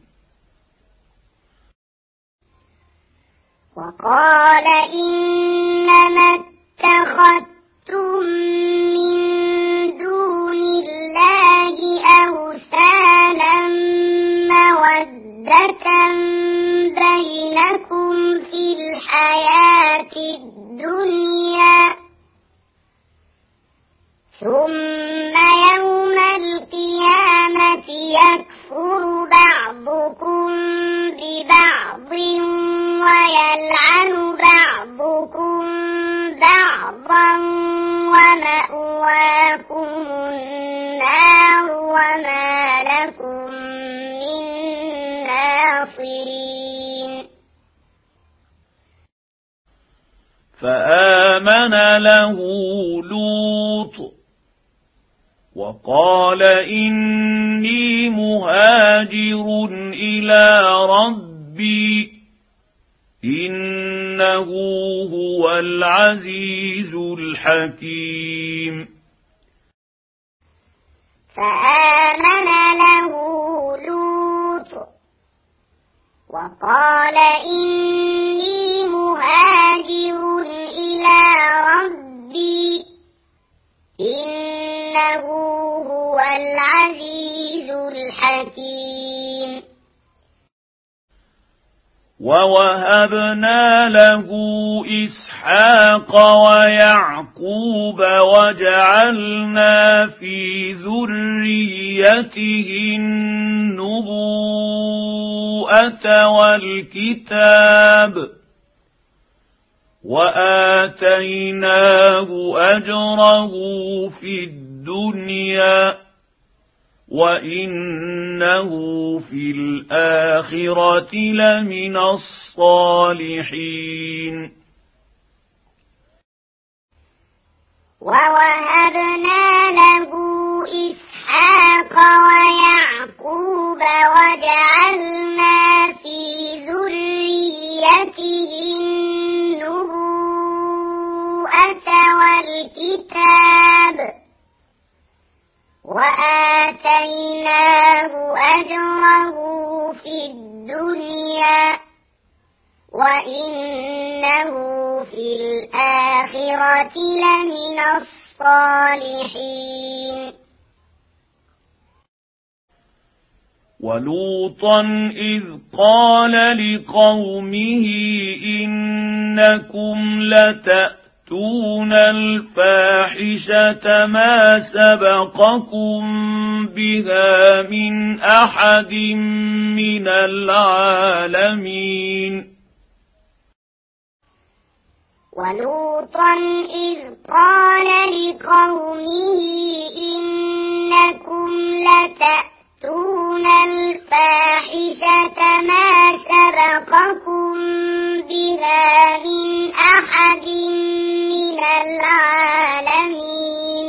وقال إنما اتخذتم من دون الله أوثانا مودة بينكم في الحياة الدنيا ثم يوم القيامة يكفر بعضكم ببعض ويلعن بعضكم بعضا ومأواكم النار وما لكم من ناصرين. فآمن له لوط وقال إني مهاجر إلى ربي إنه هو العزيز الحكيم. فآمن له لوط وقال إني مهاجر إلى ربي إنه هو العزيز الحكيم. ووهبنا له إسحاق ويعقوب وجعلنا في ذريته النبوءة والكتاب وآتيناه أجره في الدنيا وإنه في الآخرة لمن الصالحين. ووهبنا له إسحاق ويعقوب وجعلنا في ذريته النبوءة والكتاب وآتيناه أجره في الدنيا وإنه في الآخرة لمن الصالحين. ولوطا إذ قال لقومه إنكم لتأتون الفاحشة ما سبقكم بها من أحد من العالمين. ولوطا إذ قال لقومه إنكم لتأتون الفاحشة ما سبقكم بها من أحد من العالمين.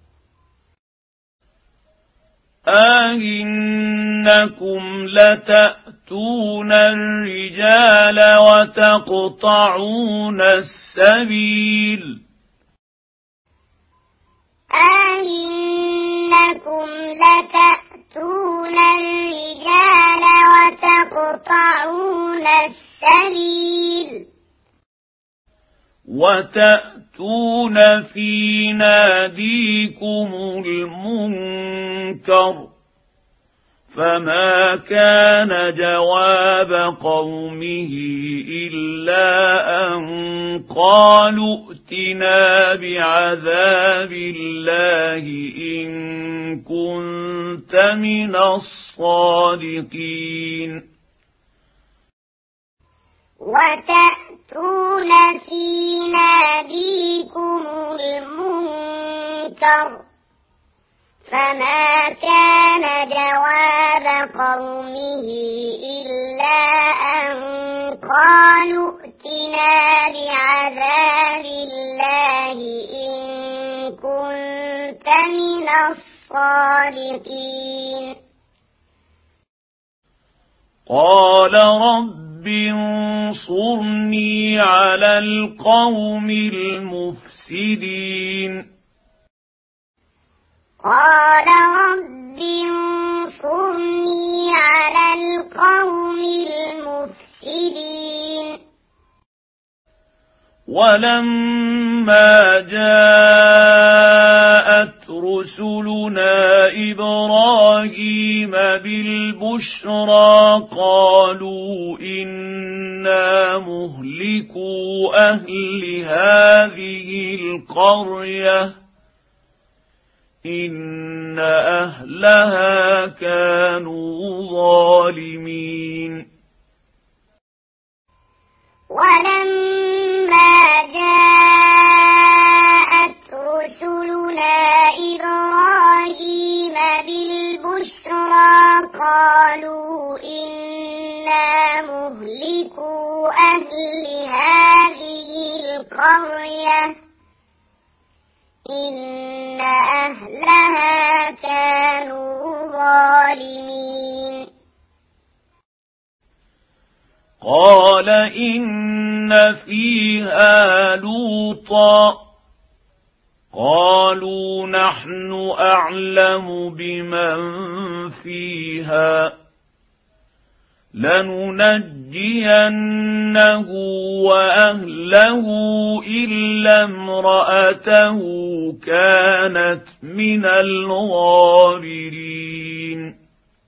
أئنكم لتأتون الرجال وتقطعون السبيل أئنكم لتأتون الرجال وتقطعون السبيل وتأتون في ناديكم المنكر فما كان جواب قومه إلا أن قالوا ائتنا بعذاب الله إن كنت من الصادقين. وتأتون في ناديكم المنكر فما كان جواب قومه إلا أن قالوا ائتنا بعذاب الله الصادقين قال رب انصرني على القوم المفسدين قال رب انصرني على القوم المفسدين ولما جاءت رسلنا إبراهيم بالبشرى قالوا إنا مهلكو أهل هذه القرية إن أهلها كانوا ظالمين ولما جاءت رسلنا إبراهيم بالبشرى قالوا إنا مهلكو أهل هذه القرية إن أهلها كانوا ظالمين قال إن فيها لوطا قالوا نحن أعلم بمن فيها لننجينه وأهله إلا امرأته كانت من الغابرين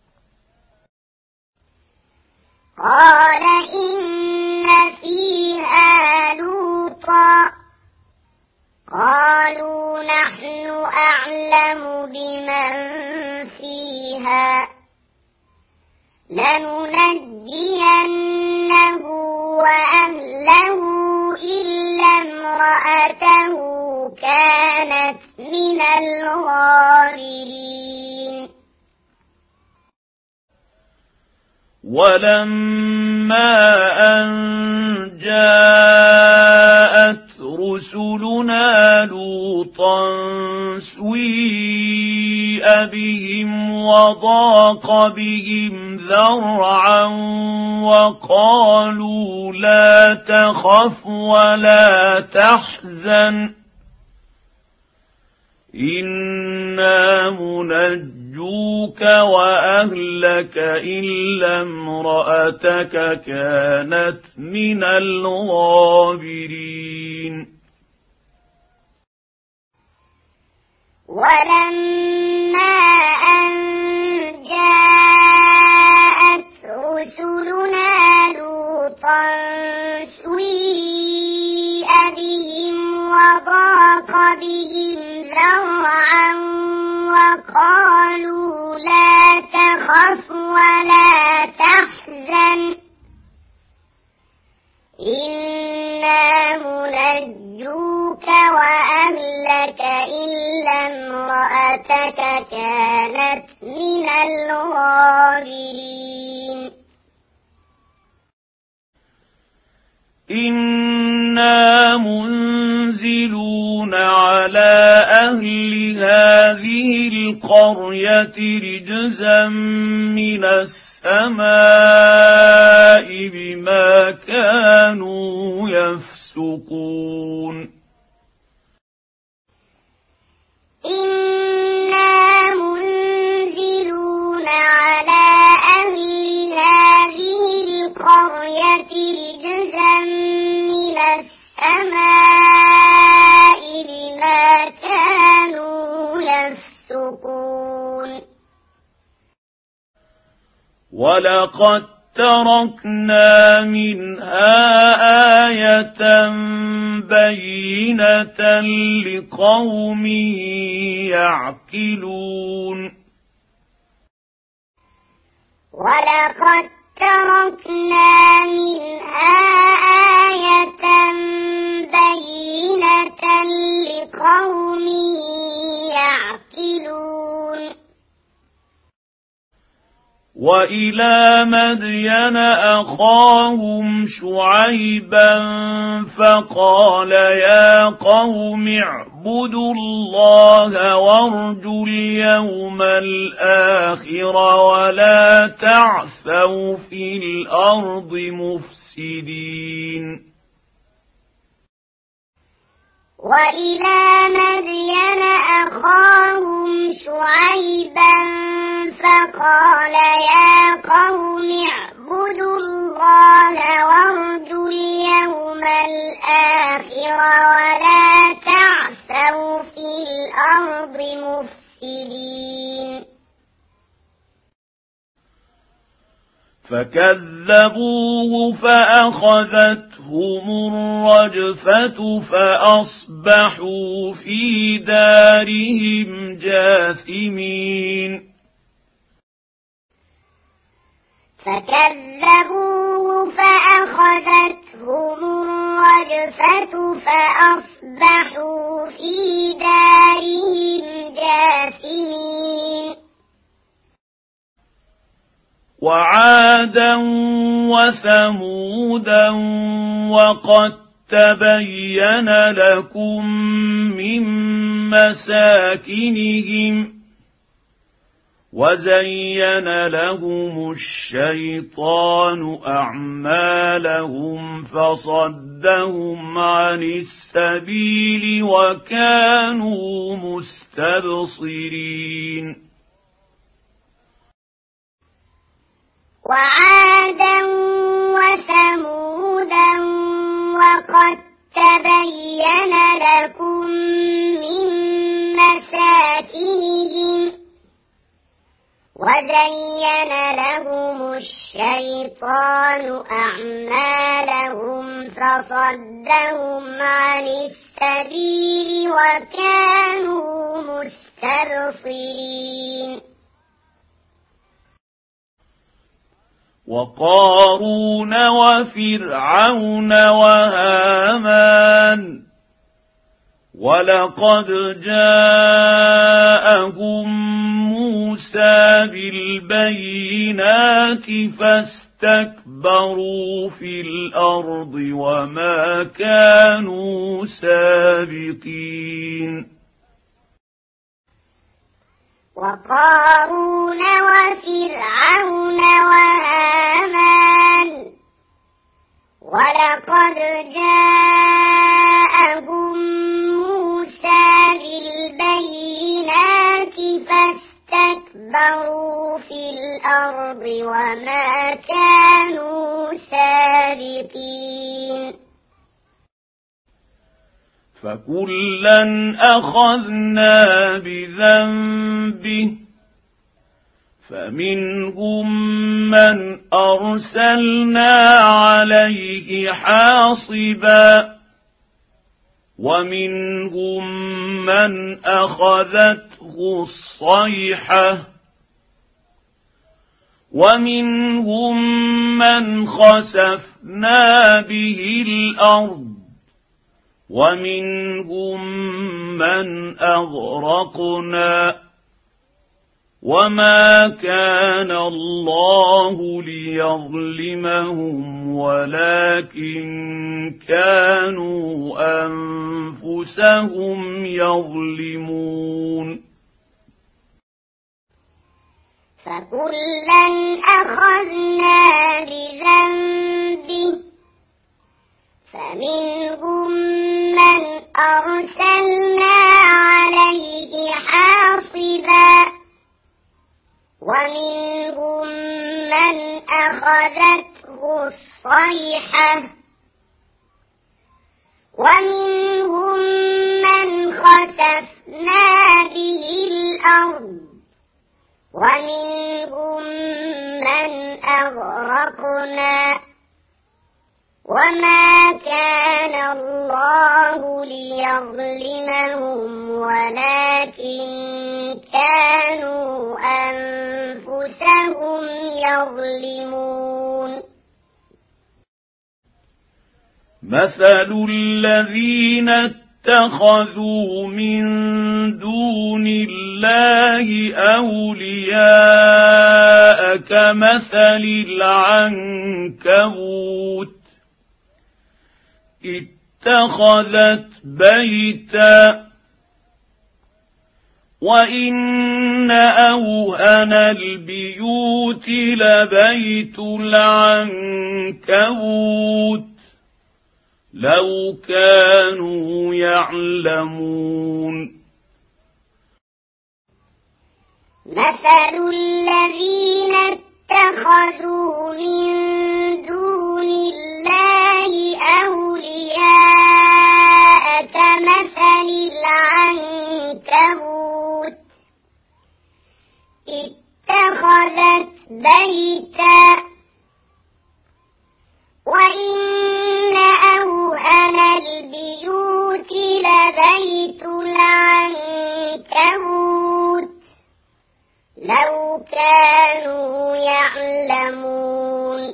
قال إن فيها لوطا قالوا نحن أعلم بمن فيها لننجينه وأهله إلا امرأته كانت من الغابرين ولما أن جاءت رسلنا لوطا سويء بهم وضاق بهم ذرعا وقالوا لا تخف ولا تحزن إنا منجوك وأهلك إلا امرأتك كانت من الغابرين ولما أن جاءت رسلنا لوطا سويء بهم وضاق بهم ذرعا وقالوا لا تخف ولا تحزن إنا منجوك وأهلك إلا امرأتك كانت من الغابرين إنا منزلون على أهل هذه القرية رجزا من السماء بما كانوا يفسقون إنا منزلون على أهل هذه القرية رجزا من السماء بما كانوا يفسقون ولقد تركنا منها آية بينة لقوم يعقلون ولقد تركنا منها آية بينة لقوم يعقلون وإلى مدين أخاهم شعيبا فقال يا قوم اعبدوا الله وارجوا اليوم الآخر ولا تعثوا في الأرض مفسدين. وإلى مدين أخاهم شعيبا فقال يا قوم اعبدوا الله وارجوا اليوم الآخر ولا تعثوا في الأرض مفسدين. فكذبوه فأخذتهم الرجفة فأصبحوا في دارهم جاثمين. فكذبوه فأخذتهم الرجفة فأصبحوا في دارهم جاثمين. وعادا وثمودا وقد تبين لكم من مساكنهم وزين لهم الشيطان أعمالهم فصدهم عن السبيل وكانوا مستبصرين. وعادا وثمودا وقد تبين لكم من مساكنهم وزين لهم الشيطان أعمالهم فصدهم عن السبيل وكانوا مستبصرين. وقارون وفرعون وهامان ولقد جاءهم موسى بالبينات فاستكبروا في الأرض وما كانوا سابقين. وقارون وفرعون وهامان ولقد جاءهم موسى بالبينات فاستكبروا في الأرض وما كانوا سابقين. فكلا أخذنا بذنبه فمنهم من أرسلنا عليه حاصبا ومنهم من أخذته الصيحة ومنهم من خسفنا به الأرض ومنهم من أغرقنا وما كان الله ليظلمهم ولكن كانوا أنفسهم يظلمون. فكلا أخذنا بذنبه فمنهم من أرسلنا عليه حاصبا ومنهم من أخذته الصيحة ومنهم من خسفنا به الأرض ومنهم من أغرقنا وما كان الله ليظلمهم ولكن كانوا أنفسهم يظلمون. مثل الذين اتخذوا من دون الله أولياء كمثل العنكبوت اتخذت بيتا وإن أوهن البيوت لبيت العنكبوت لو كانوا يعلمون مثل الذين اتخذوا من دون الله أولياء كمثل العنكبوت اتخذت بيتا وإن أوهن البيوت لبيت العنكبوت لو كانوا يعلمون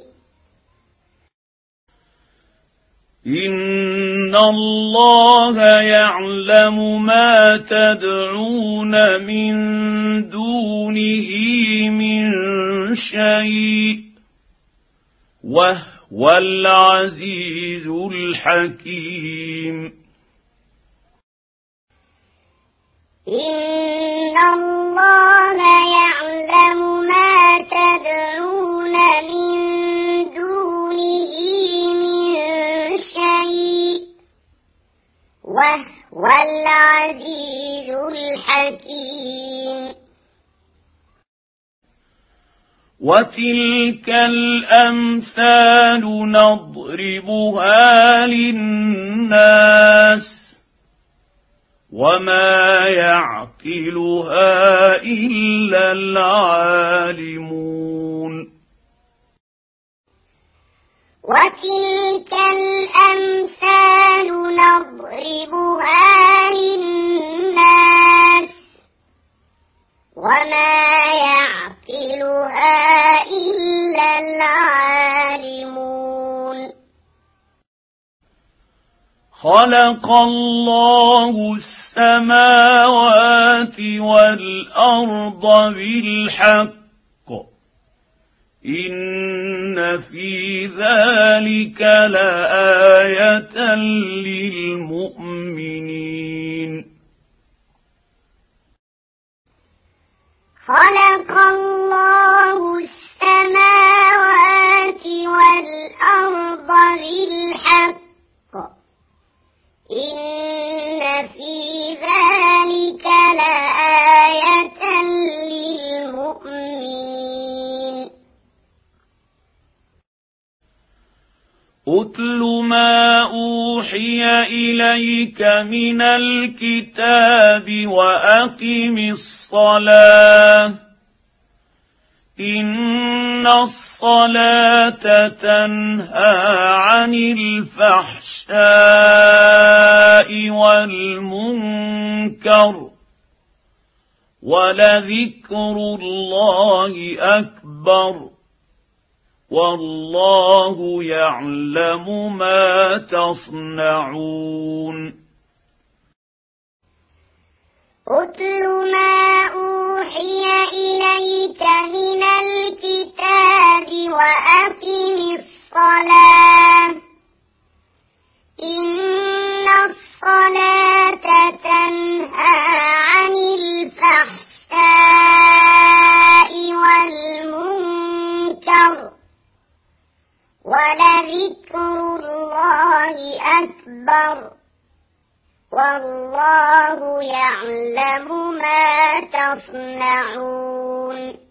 إن الله يعلم ما تدعون من دونه من شيء وهو العزيز الحكيم إن الله يعلم ما تدعون من دونه من شيء وهو العزيز الحكيم وتلك الأمثال نضربها للناس وما يعقلها إلا العالمون وتلك الأمثال نضربها للناس وما يعقلها إلا العالمون خلق الله السماوات والأرض بالحق إن في ذلك لآية للمؤمنين خلق الله السماوات والأرض بالحق إن في ذلك لآية للمؤمنين أتل ما أوحي إليك من الكتاب وأقم الصلاة إن الصلاة تنهى عن الفحشاء والمنكر ولذكر الله أكبر والله يعلم ما تصنعون أتل ما أوحي إليك من الكتاب وأقم الصلاة إن الصلاة تنهى عن الفحشاء والمنكر ولذكر الله أكبر والله يعلم ما تصنعون